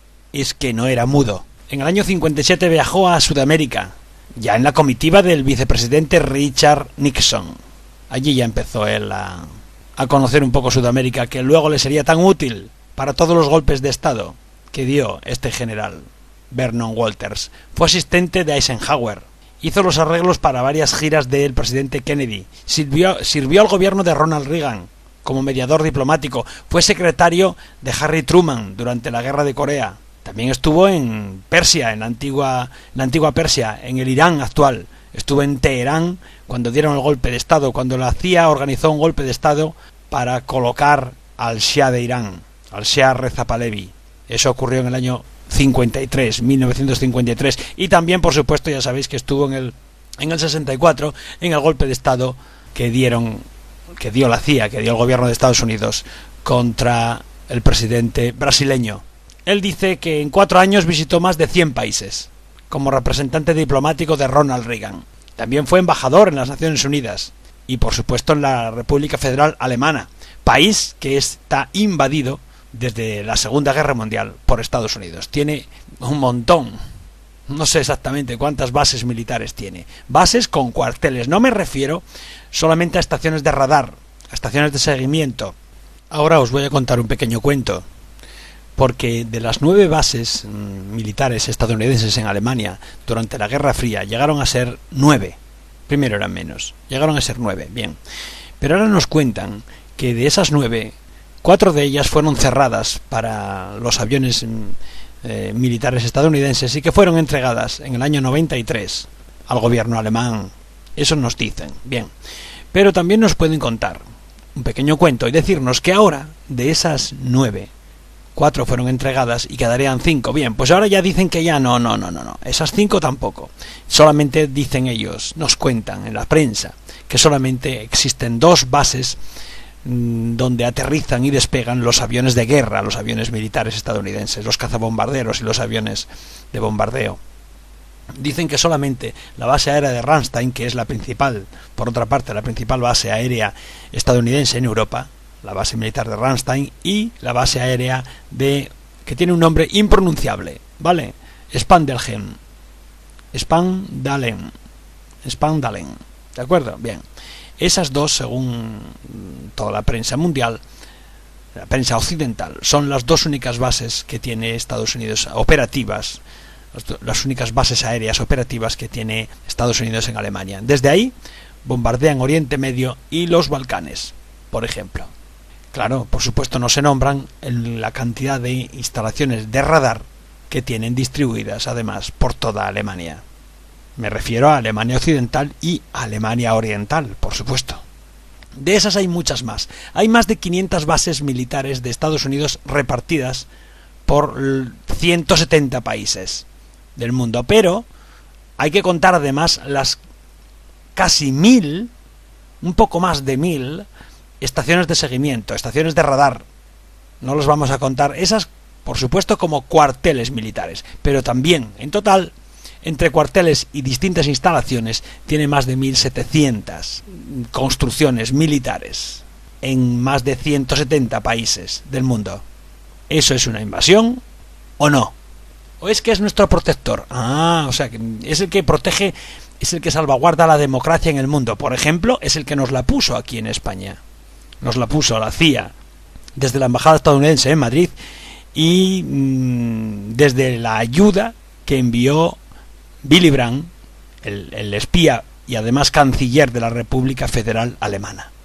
es que no era mudo. En el año cincuenta y siete viajó a Sudamérica, ya en la comitiva del vicepresidente Richard Nixon. Allí ya empezó él a, a conocer un poco Sudamérica, que luego le sería tan útil para todos los golpes de Estado que dio este general. Vernon Walters fue asistente de Eisenhower, hizo los arreglos para varias giras del presidente Kennedy, sirvió, sirvió al gobierno de Ronald Reagan como mediador diplomático, fue secretario de Harry Truman durante la guerra de Corea, también estuvo en Persia, en la antigua, en la antigua Persia, en el Irán actual, estuvo en Teherán cuando dieron el golpe de Estado, cuando la C I A organizó un golpe de Estado para colocar al Shah de Irán, al Shah Reza Pahlavi. Eso ocurrió en el año cincuenta y tres, mil novecientos cincuenta y tres, y también, por supuesto, ya sabéis que estuvo en el en el sesenta y cuatro en el golpe de Estado que dieron que dio la C I A, que dio el gobierno de Estados Unidos contra el presidente brasileño. Él dice que en cuatro años visitó más de cien países como representante diplomático de Ronald Reagan. También fue embajador en las Naciones Unidas y, por supuesto, en la República Federal Alemana, país que está invadido desde la Segunda Guerra Mundial por Estados Unidos. Tiene un montón, no sé exactamente cuántas bases militares tiene. Bases con cuarteles, no me refiero solamente a estaciones de radar, a estaciones de seguimiento. Ahora os voy a contar un pequeño cuento, porque de las nueve bases mmm, militares estadounidenses en Alemania durante la Guerra Fría llegaron a ser nueve. Primero eran menos, llegaron a ser nueve, bien. Pero ahora nos cuentan que de esas nueve, cuatro de ellas fueron cerradas para los aviones eh, militares estadounidenses y que fueron entregadas en el año noventa y tres al gobierno alemán. Eso nos dicen, bien. Pero también nos pueden contar un pequeño cuento y decirnos que ahora, de esas nueve, cuatro fueron entregadas y quedarían cinco. Bien, pues ahora ya dicen que ya no, no, no, no, no. Esas cinco tampoco. Solamente dicen ellos, nos cuentan en la prensa, que solamente existen dos bases donde aterrizan y despegan los aviones de guerra, los aviones militares estadounidenses, los cazabombarderos y los aviones de bombardeo. Dicen que solamente la base aérea de Ramstein, que es la principal, por otra parte, la principal base aérea estadounidense en Europa, la base militar de Ramstein, y la base aérea de, que tiene un nombre impronunciable, ¿vale? Spandalgen. Spandalen. Spandalen. ¿De acuerdo? Bien. Esas dos, según toda la prensa mundial, la prensa occidental, son las dos únicas bases que tiene Estados Unidos operativas, las únicas bases aéreas operativas que tiene Estados Unidos en Alemania. Desde ahí bombardean Oriente Medio y los Balcanes, por ejemplo. Claro, por supuesto no se nombran en la cantidad de instalaciones de radar que tienen distribuidas además por toda Alemania. Me refiero a Alemania Occidental y Alemania Oriental, por supuesto. De esas hay muchas más. Hay más de quinientas bases militares de Estados Unidos repartidas por ciento setenta países del mundo, pero hay que contar además las casi mil, un poco más de mil, estaciones de seguimiento, estaciones de radar. No los vamos a contar, esas por supuesto como cuarteles militares, pero también en total, entre cuarteles y distintas instalaciones, tiene más de mil setecientas construcciones militares en más de ciento setenta países del mundo. ¿Eso es una invasión o no? ¿O es que es nuestro protector? Ah, o sea, que es el que protege, es el que salvaguarda la democracia en el mundo. Por ejemplo, es el que nos la puso aquí en España. Nos la puso la C I A desde la embajada estadounidense en Madrid y mmm, desde la ayuda que envió Willy Brandt, el, el espía y además canciller de la República Federal Alemana.